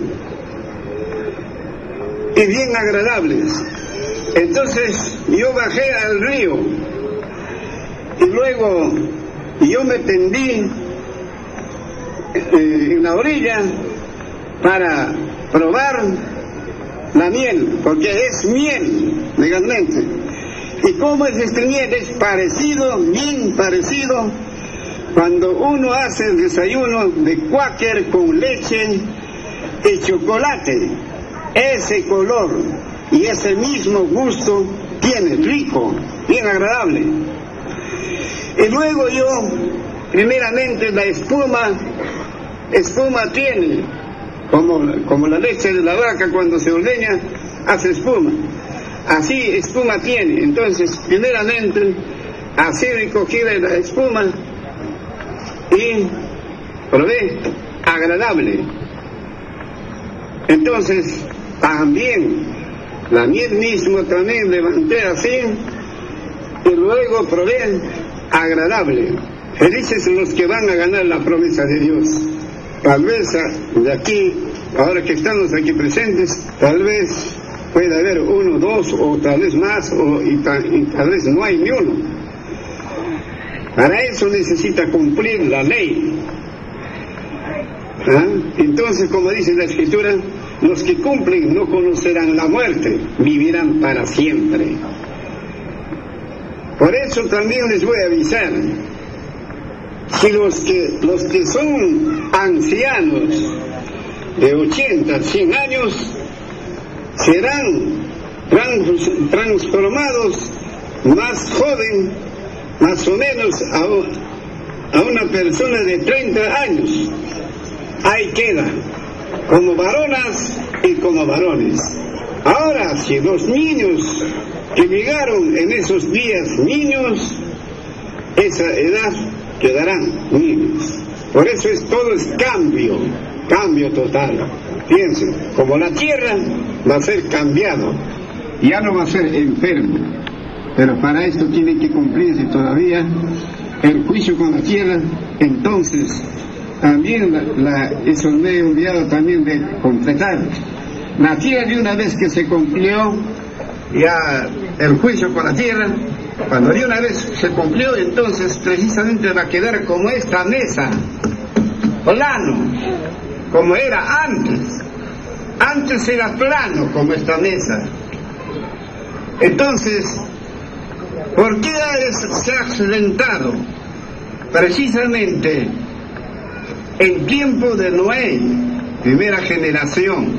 y bien agradables. Entonces yo bajé al río y luego yo me tendí en la orilla para probar la miel, porque es miel legalmente. ¿Y cómo es este miel? Es parecido, bien parecido, cuando uno hace el desayuno de Quaker con leche y chocolate. Ese color y ese mismo gusto tiene, rico, bien agradable. Y luego yo, primeramente la espuma tiene, como la leche de la vaca cuando se ordeña, hace espuma. Así espuma tiene. Entonces, primeramente, así recogí la espuma y probé, agradable. Entonces, también, la miel mismo también levanté así y luego probé, agradable. Felices los que van a ganar la promesa de Dios. Tal vez de aquí, ahora que estamos aquí presentes, tal vez puede haber uno, dos, o tal vez más, y tal vez no hay ni uno. Para eso necesita cumplir la ley. ¿Ah? Entonces, como dice la Escritura, los que cumplen no conocerán la muerte, vivirán para siempre. Por eso también les voy a avisar, si los que son ancianos de 80, 100 años, serán transformados más joven, más o menos a una persona de 30 años. Ahí queda, como varonas y como varones. Ahora, si los niños que llegaron en esos días niños, esa edad quedarán niños. Por eso todo es cambio total. Piensen, como la tierra va a ser cambiado, ya no va a ser enfermo, pero para esto tiene que cumplirse todavía el juicio con la tierra. Entonces también eso me he olvidado también de completar. La tierra, de una vez que se cumplió ya el juicio con la tierra, cuando de una vez se cumplió, entonces precisamente va a quedar como esta mesa, plano, como era antes. Antes era plano como esta mesa. Entonces, ¿por qué se ha accidentado? Precisamente en tiempo de Noé, primera generación,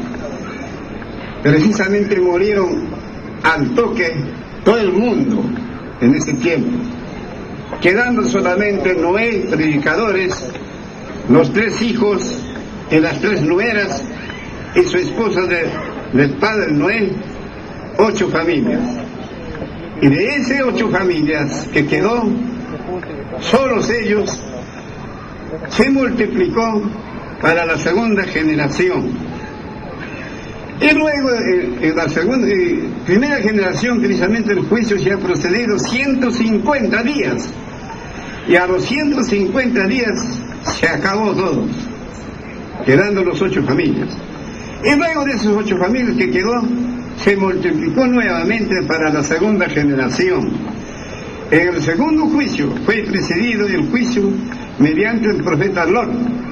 precisamente murieron al toque todo el mundo en ese tiempo, quedando solamente Noé, predicadores, los 3 hijos y las 3 nueras y su esposa del padre Noé, 8 familias. Y de esas 8 familias que quedó, solos ellos, se multiplicó para la segunda generación. Y luego en la primera generación, precisamente el juicio se ha procedido 150 días. Y a los 150 días se acabó todo, quedando los 8 familias. Y luego de esos 8 familias que quedó, se multiplicó nuevamente para la segunda generación. En el segundo juicio fue precedido el juicio mediante el profeta Lot.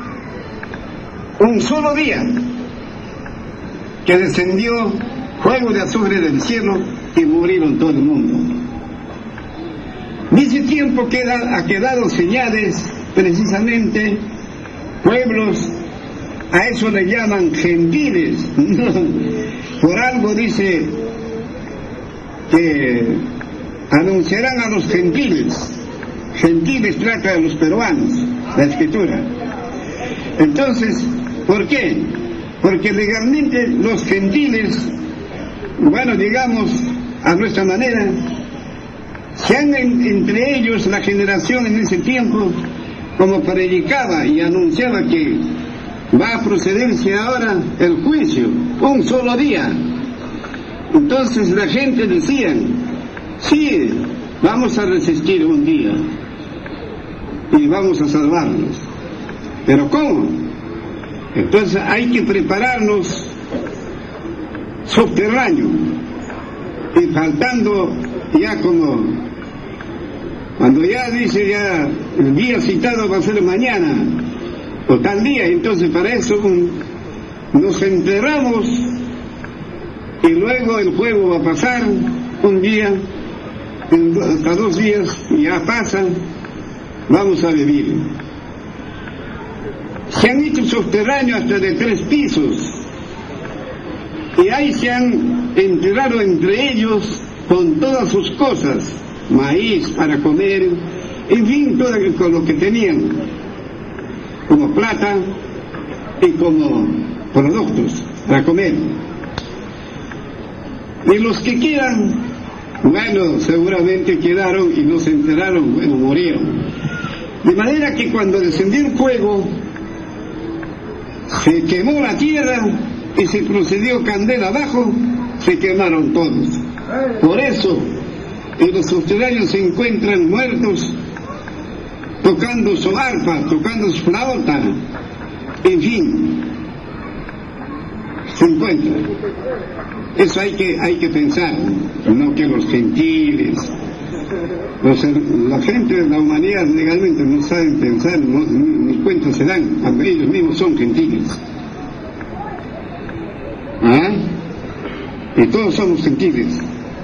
Un solo día que descendió fuego de azufre del cielo y murieron todo el mundo. De ese tiempo ha quedado señales, precisamente, pueblos, a eso le llaman gentiles. Por algo dice que anunciarán a los gentiles. Gentiles trata de los peruanos, la escritura. Entonces, ¿por qué? Porque legalmente los gentiles, bueno, digamos, a nuestra manera, se han entre ellos la generación en ese tiempo, como predicaba y anunciaba que va a procederse ahora el juicio, un solo día. Entonces la gente decía, sí, vamos a resistir un día y vamos a salvarnos. ¿Pero cómo? Entonces hay que prepararnos subterráneo, y faltando ya como, cuando ya dice ya el día citado va a ser mañana, o tal día, entonces para eso nos enterramos, y luego el fuego va a pasar un día, hasta 2 días, y ya pasan, vamos a vivir. Se han hecho subterráneos hasta de 3 pisos, y ahí se han enterrado entre ellos con todas sus cosas, maíz para comer, en fin, todo con lo que tenían, como plata y como productos para comer. Y los que quedan, bueno, seguramente quedaron y no se enteraron, bueno, murieron. De manera que cuando descendió el fuego, se quemó la tierra y se procedió candela abajo, se quemaron todos. Por eso, en los subterráneos se encuentran muertos tocando su arpa, tocando su flauta, en fin, se encuentran. Eso hay que pensar, no que los gentiles, la gente de la humanidad legalmente no saben pensar, ni cuenta se dan, cuando ellos mismos son gentiles. Y todos somos gentiles.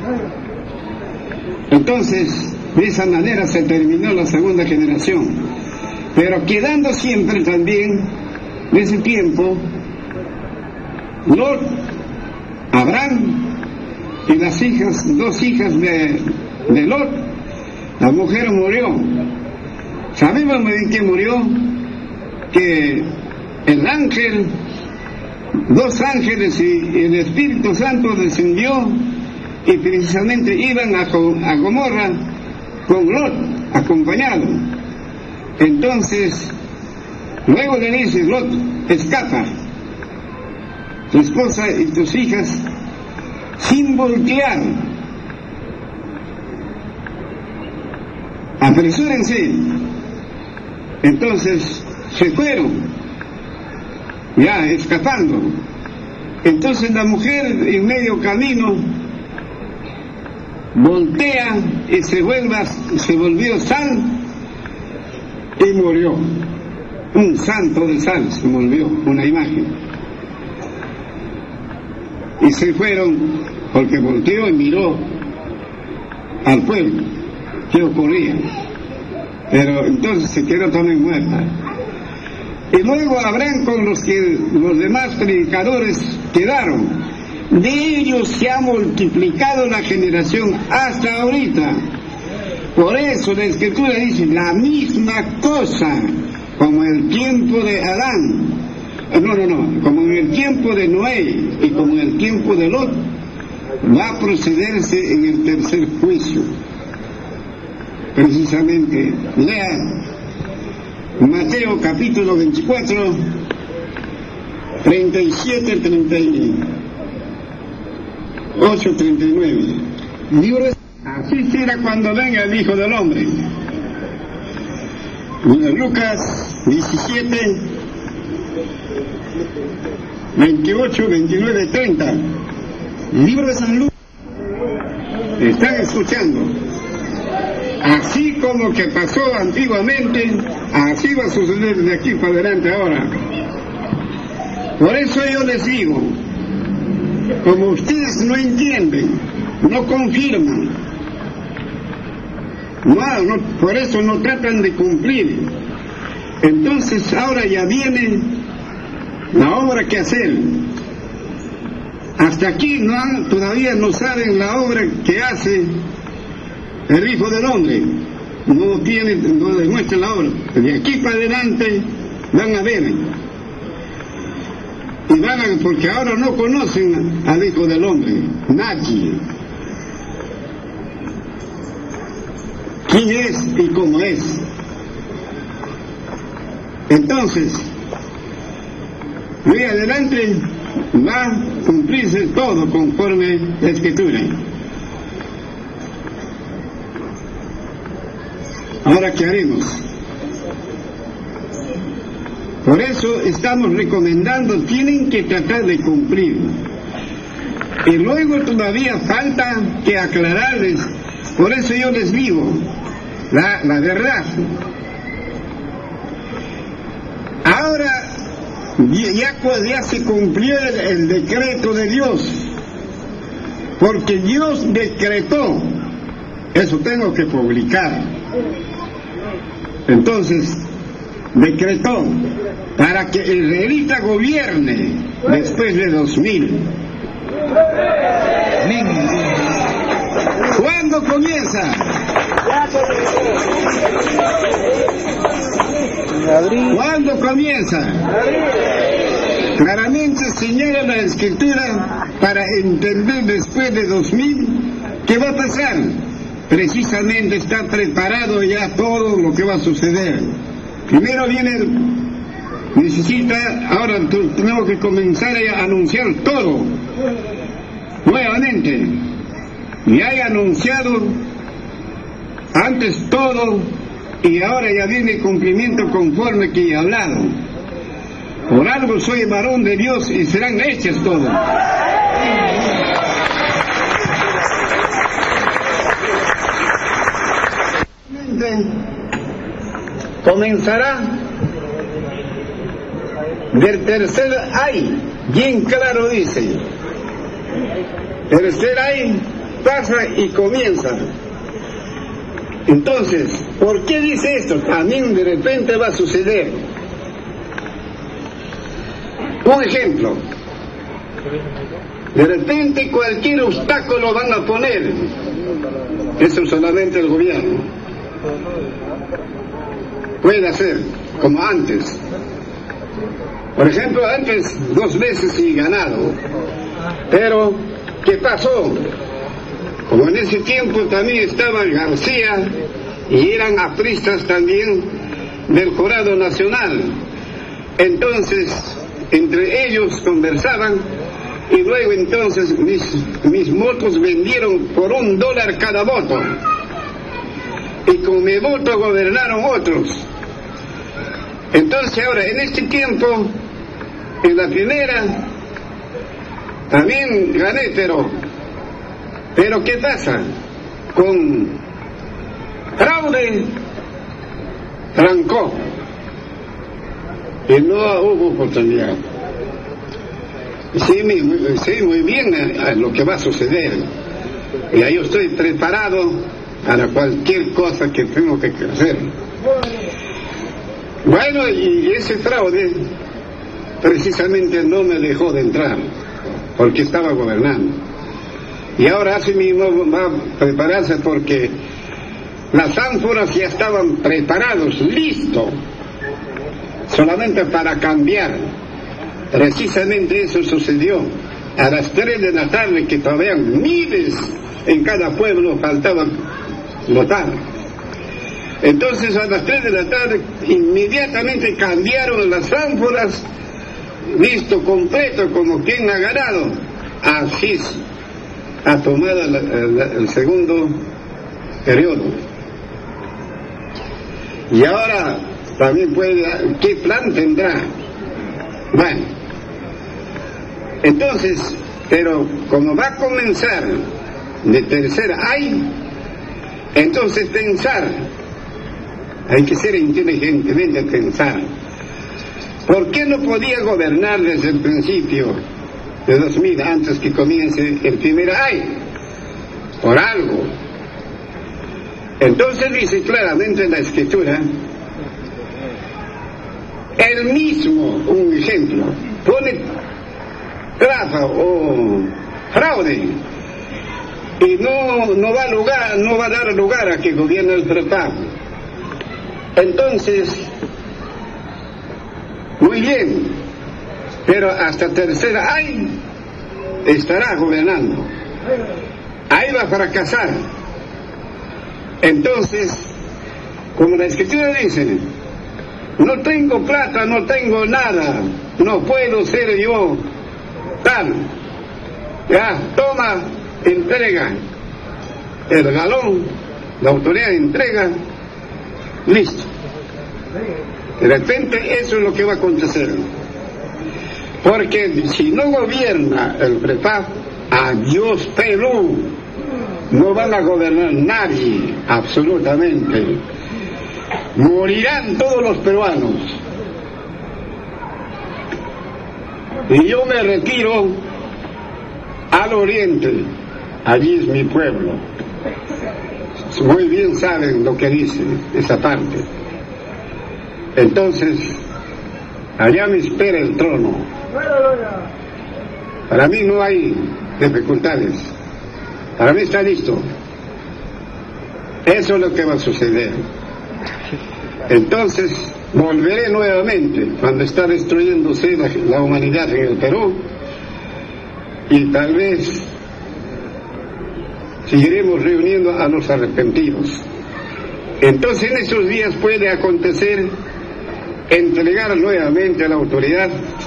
Entonces, de esa manera se terminó la segunda generación, pero quedando siempre también, en ese tiempo, Lot, Abraham y las hijas, 2 hijas de Lot. La mujer murió. ¿Sabemos de qué murió? Que el ángel, 2 ángeles y el Espíritu Santo descendió, y precisamente iban a Gomorra con Lot acompañado. Entonces luego le dice Lot, escapa, tu esposa y tus hijas, sin voltear, apresúrense. Entonces se fueron, ya escapando. Entonces la mujer en medio camino voltea y se volvió sal y murió. Un santo de sal se volvió, una imagen. Y se fueron porque volteó y miró al pueblo qué ocurría, pero entonces se quedó también muerta. Y luego Abraham con los demás predicadores quedaron. De ellos se ha multiplicado la generación hasta ahorita. Por eso la Escritura dice la misma cosa, como en el tiempo de Adán, como en el tiempo de Noé y como en el tiempo de Lot, va a procederse en el tercer juicio. Precisamente, lean Mateo capítulo 24, 37, 38, 39. Así será cuando venga el Hijo del Hombre. Lucas 17, 28, 29, 30. Libro de San Lucas. ¿Están escuchando? Así como que pasó antiguamente, así va a suceder de aquí para adelante ahora. Por eso yo les digo, como ustedes no entienden, no confirman, por eso no tratan de cumplir. Entonces ahora ya viene la obra que hacer. Hasta aquí todavía no saben la obra que hace el Hijo del Hombre. No demuestra la obra. De aquí para adelante van a ver. Y porque ahora no conocen al Hijo del Hombre. Nadie. ¿Quién es y cómo es? Entonces, de adelante va a cumplirse todo conforme la Escritura. Ahora, ¿qué haremos? Por eso estamos recomendando, tienen que tratar de cumplir. Y luego todavía falta que aclararles. Por eso yo les digo la verdad. Ahora ya se cumplió el decreto de Dios, porque Dios decretó, eso tengo que publicar. Entonces, decretó para que el israelita gobierne después de 2000. ¿Cuándo comienza? ¿Cuándo comienza? Claramente señala la Escritura para entender después de 2000 qué va a pasar. Precisamente está preparado ya todo lo que va a suceder. Primero ahora tenemos que comenzar a anunciar todo nuevamente. Ya he anunciado antes todo y ahora ya viene el cumplimiento conforme que he hablado. Por algo soy varón de Dios y serán hechas todo. Comenzará del tercer ay, bien claro dice. Tercer ay pasa y comienza. Entonces, ¿por qué dice esto? También de repente va a suceder. Un ejemplo. De repente cualquier obstáculo van a poner. Eso solamente el gobierno puede hacer, como antes. Por ejemplo, antes 2 veces y ganado. Pero, ¿qué pasó? Como en ese tiempo también estaba García y eran apristas también del Jurado Nacional. Entonces, entre ellos conversaban y luego entonces mis votos vendieron por $1 cada voto. Y con mi voto gobernaron otros. Entonces ahora, en este tiempo, en la primera, también gané, pero ¿qué pasa? Con fraude, trancó. Y no hubo oportunidad. Sí, muy bien a lo que va a suceder. Y ahí estoy preparado para cualquier cosa que tengo que hacer. Bueno, y ese fraude precisamente no me dejó de entrar, porque estaba gobernando. Y ahora así mismo va a prepararse porque las ánforas ya estaban preparados, listos, solamente para cambiar. Precisamente eso sucedió a las 3 de la tarde, que todavía miles en cada pueblo faltaban votar. Entonces a las 3 de la tarde inmediatamente cambiaron las ánforas, listo, completo, como quien ha ganado. Así ha tomado el segundo periodo. Y ahora también ¿qué plan tendrá? Bueno, entonces, pero como va a comenzar de tercera entonces pensar, hay que ser inteligentemente pensar. ¿Por qué no podía gobernar desde el principio de 2000, antes que comience el primer por algo. Entonces dice claramente en la Escritura, él mismo, un ejemplo, pone trampa o fraude y no va a dar lugar a que gobierne el prepago. Entonces, muy bien, pero hasta tercera ahí estará gobernando, ahí va a fracasar. Entonces, como la Escritura dice, no tengo plata, no tengo nada, no puedo ser yo tal. Ya, toma, entrega el galón, la autoridad entrega, listo. De repente eso es lo que va a acontecer. Porque si no gobierna el prepago, adiós Perú, no van a gobernar nadie, absolutamente. Morirán todos los peruanos. Y yo me retiro al oriente, allí es mi pueblo. Muy bien saben lo que dice esa parte. Entonces, allá me espera el trono. Para mí no hay dificultades. Para mí está listo. Eso es lo que va a suceder. Entonces, volveré nuevamente cuando está destruyéndose la humanidad en el Perú, y tal vez seguiremos reuniendo a los arrepentidos. Entonces en esos días puede acontecer entregar nuevamente a la autoridad,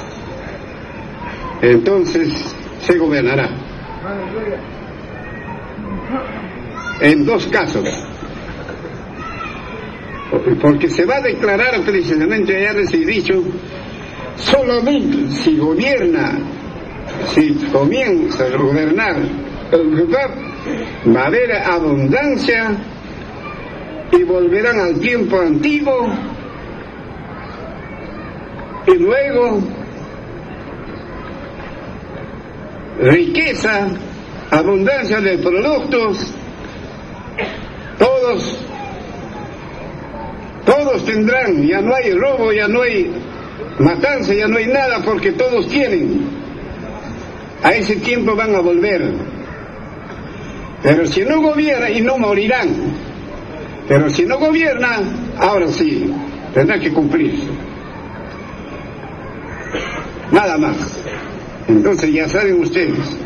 entonces se gobernará. En dos casos, porque se va a declarar precisamente, ya les he dicho, solamente si gobierna, si comienza a gobernar el lugar, va a haber abundancia y volverán al tiempo antiguo, y luego riqueza, abundancia de productos, todos tendrán, ya no hay robo, ya no hay matanza, ya no hay nada, porque todos tienen. A ese tiempo van a volver. Pero si no gobierna, y no morirán, pero si no gobierna, ahora sí, tendrá que cumplirse. Nada más. Entonces ya saben ustedes.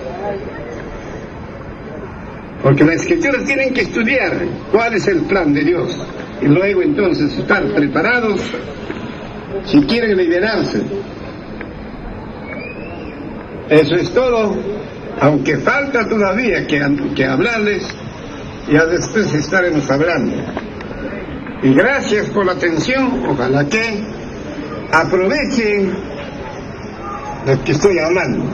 Porque las Escrituras tienen que estudiar cuál es el plan de Dios. Y luego entonces estar preparados si quieren liberarse. Eso es todo, aunque falta todavía que hablarles, ya después estaremos hablando. Y gracias por la atención, ojalá que aprovechen lo que estoy hablando.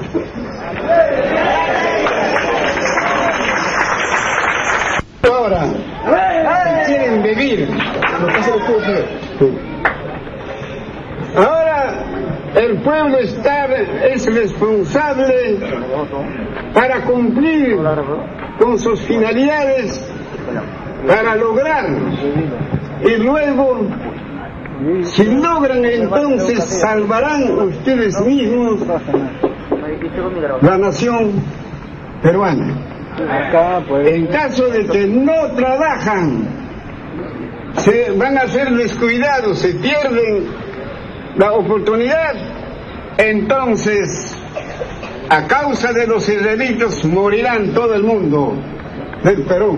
Ahora, quieren vivir. Ahora el pueblo es responsable para cumplir con sus finalidades, para lograr, y luego si logran, entonces salvarán ustedes mismos la nación peruana. En caso de que no trabajan, se van a ser descuidados, se pierden la oportunidad, entonces a causa de los israelitas morirán todo el mundo del Perú.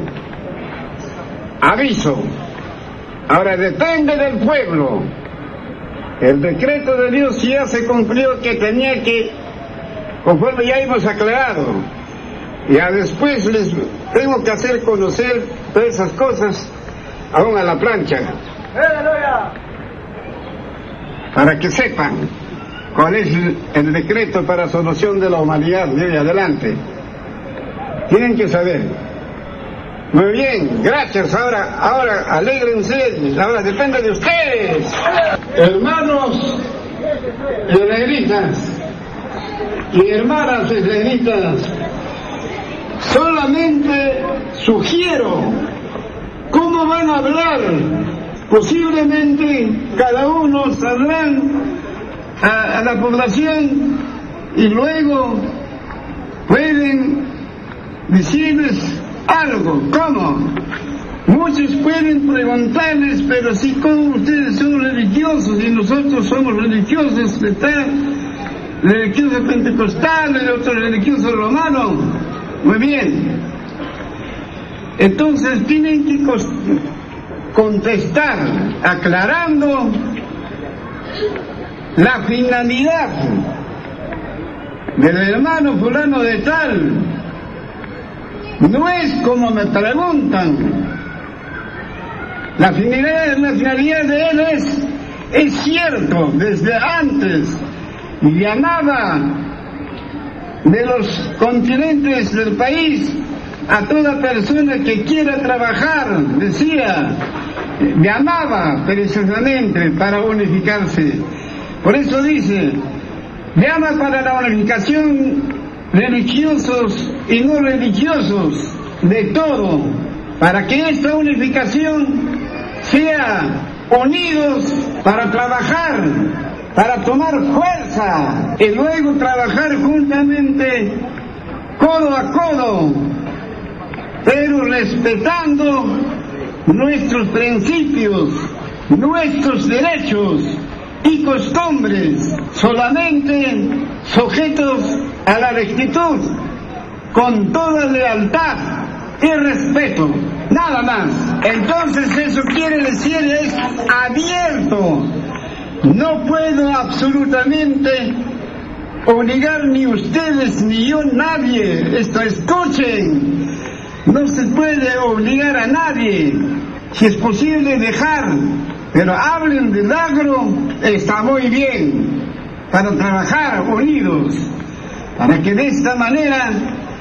Aviso. Ahora depende del pueblo. El decreto de Dios ya se cumplió, que tenía que, conforme ya hemos aclarado, ya después les tengo que hacer conocer todas esas cosas aún a la plancha, para que sepan cuál es el decreto para solución de la humanidad de hoy adelante. Tienen que saber. Muy bien, gracias. Ahora alégrense, ahora depende de ustedes. Hermanos israelitas y hermanas israelitas, solamente sugiero van a hablar. Posiblemente cada uno saldrán a la población y luego pueden decirles algo. ¿Cómo? Muchos pueden preguntarles, pero si como ustedes son religiosos y nosotros somos religiosos, religioso pentecostal, el otro religioso romano. Muy bien. Entonces tienen que contestar aclarando la finalidad del hermano fulano de tal. No es como me preguntan. La finalidad de él es cierto, desde antes llamaba de los continentes del país a toda persona que quiera trabajar, decía, llamaba precisamente para unificarse. Por eso dice, llama para la unificación religiosos y no religiosos, de todo, para que esta unificación sea unidos para trabajar, para tomar fuerza y luego trabajar juntamente, codo a codo, pero respetando nuestros principios, nuestros derechos y costumbres, solamente sujetos a la rectitud, con toda lealtad y respeto, nada más. Entonces eso quiere decir es abierto. No puedo absolutamente obligar ni ustedes ni yo, nadie. Esto escuchen. No se puede obligar a nadie. Si es posible dejar, pero hablen del agro, está muy bien, para trabajar unidos, para que de esta manera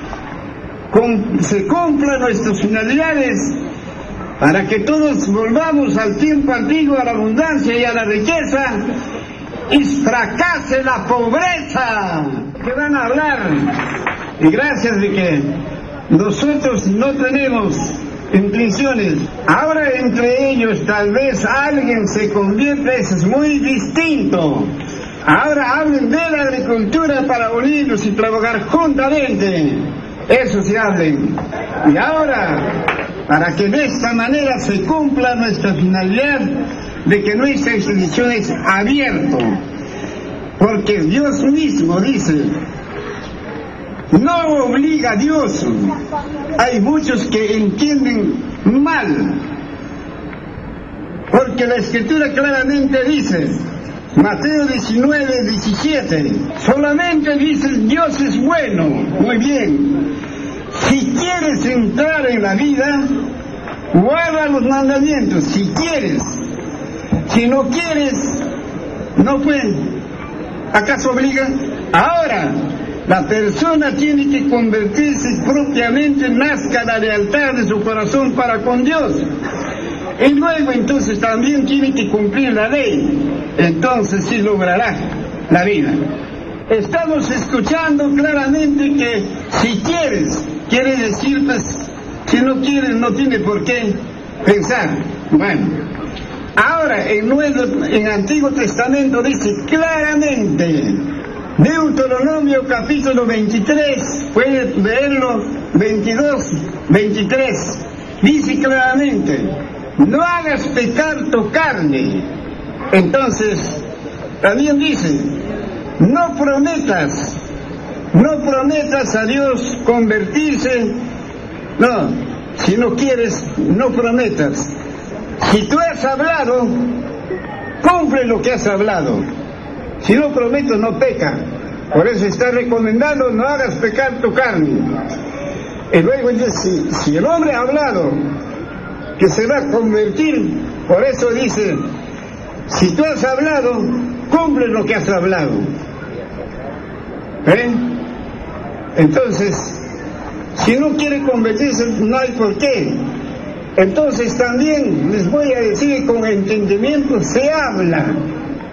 se cumplan nuestras finalidades, para que todos volvamos al tiempo antiguo, a la abundancia y a la riqueza, y fracase la pobreza. Que van a hablar, y gracias de que nosotros no tenemos intenciones. Ahora entre ellos tal vez alguien se convierta, eso es muy distinto. Ahora hablen de la agricultura para unirnos y trabajar juntamente. Eso sí hablen. Y ahora, para que de esta manera se cumpla nuestra finalidad de que nuestra institución es abierto, porque Dios mismo dice, no obliga a Dios. Hay muchos que entienden mal, porque la Escritura claramente dice, Mateo 19:17, solamente dice Dios es bueno. Muy bien, si quieres entrar en la vida, guarda los mandamientos, si quieres. Si no quieres, no puedes. ¿Acaso obliga? Ahora, la persona tiene que convertirse propiamente, nazca la lealtad de su corazón para con Dios. Y luego entonces también tiene que cumplir la ley. Entonces sí logrará la vida. Estamos escuchando claramente que si quieres, quiere decir pues, si no quieres no tiene por qué pensar. Bueno, ahora en Antiguo Testamento dice claramente, Deuteronomio capítulo 23, pueden leerlo, 22, 23, dice claramente, no hagas pecar tu carne. Entonces, también dice, no prometas a Dios convertirse, no, si no quieres, no prometas. Si tú has hablado, cumple lo que has hablado. Si no prometo, no peca. Por eso está recomendando, no hagas pecar tu carne. Y luego dice, si el hombre ha hablado que se va a convertir, por eso dice, si tú has hablado, cumple lo que has hablado. Entonces, si no quiere convertirse, no hay por qué. Entonces también les voy a decir, con entendimiento se habla.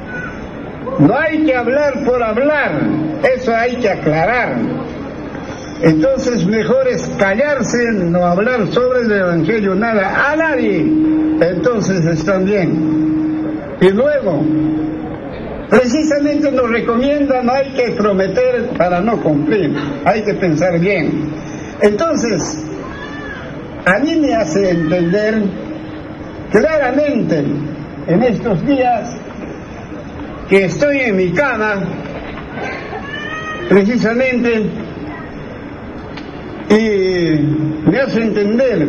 No hay que hablar por hablar, eso hay que aclarar. Entonces mejor es callarse, no hablar sobre el Evangelio, nada, a nadie. Entonces están bien. Y luego, precisamente nos recomienda, no hay que prometer para no cumplir, hay que pensar bien. Entonces, a mí me hace entender claramente en estos días que estoy en mi cama, precisamente, y me hace entender,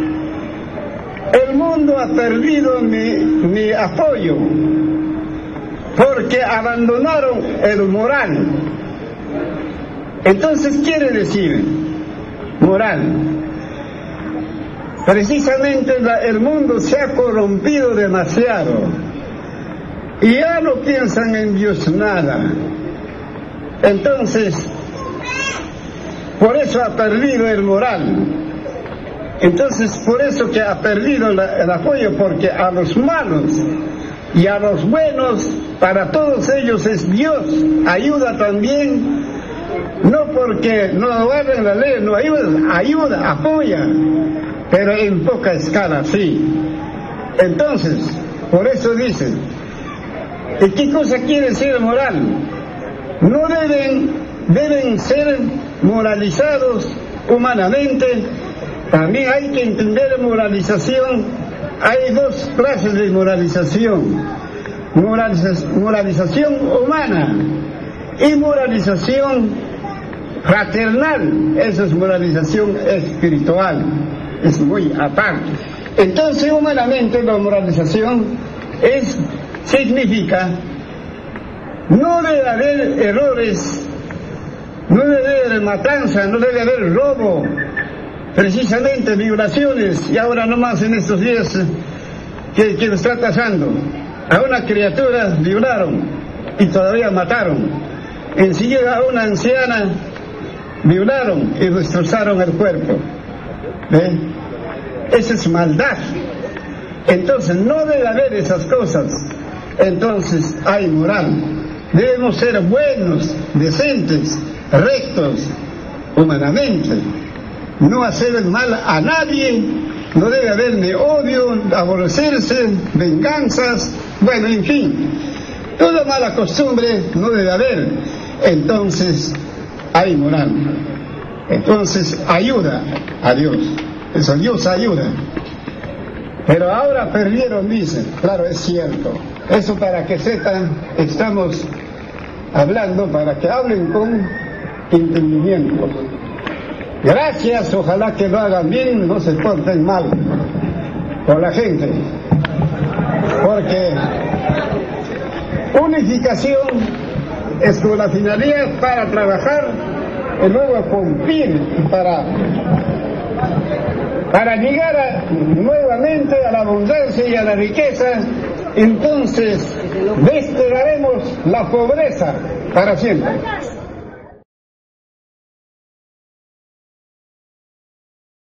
el mundo ha perdido mi apoyo, porque abandonaron el moral. Entonces quiere decir, moral, precisamente el mundo se ha corrompido demasiado, y ya no piensan en Dios nada. Entonces, por eso ha perdido el moral. Entonces, por eso que ha perdido el apoyo, porque a los malos y a los buenos, para todos ellos es Dios. Ayuda también, no porque no guarden la ley, no ayuda, apoya, pero en poca escala, sí. Entonces, por eso dice, ¿y qué cosa quiere decir moral? No deben ser moralizados humanamente. También hay que entender moralización. Hay dos clases de moralización. Moralización humana y moralización fraternal. Esa es moralización espiritual. Es muy aparte. Entonces, humanamente, la moralización significa no debe haber errores, no debe haber matanza, no debe haber robo, precisamente violaciones. Y ahora nomás en estos días que lo está pasando, a una criatura violaron y todavía mataron. Enseguida a una anciana violaron y destrozaron el cuerpo. ¿Ve? Esa es maldad. Entonces no debe haber esas cosas. Entonces hay moral. Debemos ser buenos, decentes, rectos, humanamente. No hacer el mal a nadie. No debe haber ni odio, aborrecerse, venganzas. Bueno, en fin, toda mala costumbre no debe haber. Entonces hay moral. Entonces ayuda a Dios. Eso, Dios ayuda. Pero ahora perdieron, dicen. Claro, es cierto. Eso para que sepan, estamos hablando, para que hablen con entendimiento. Gracias, ojalá que lo hagan bien, no se porten mal con la gente. Porque unificación es con la finalidad para trabajar y luego cumplir para llegar nuevamente a la abundancia y a la riqueza. Entonces desterraremos la pobreza para siempre.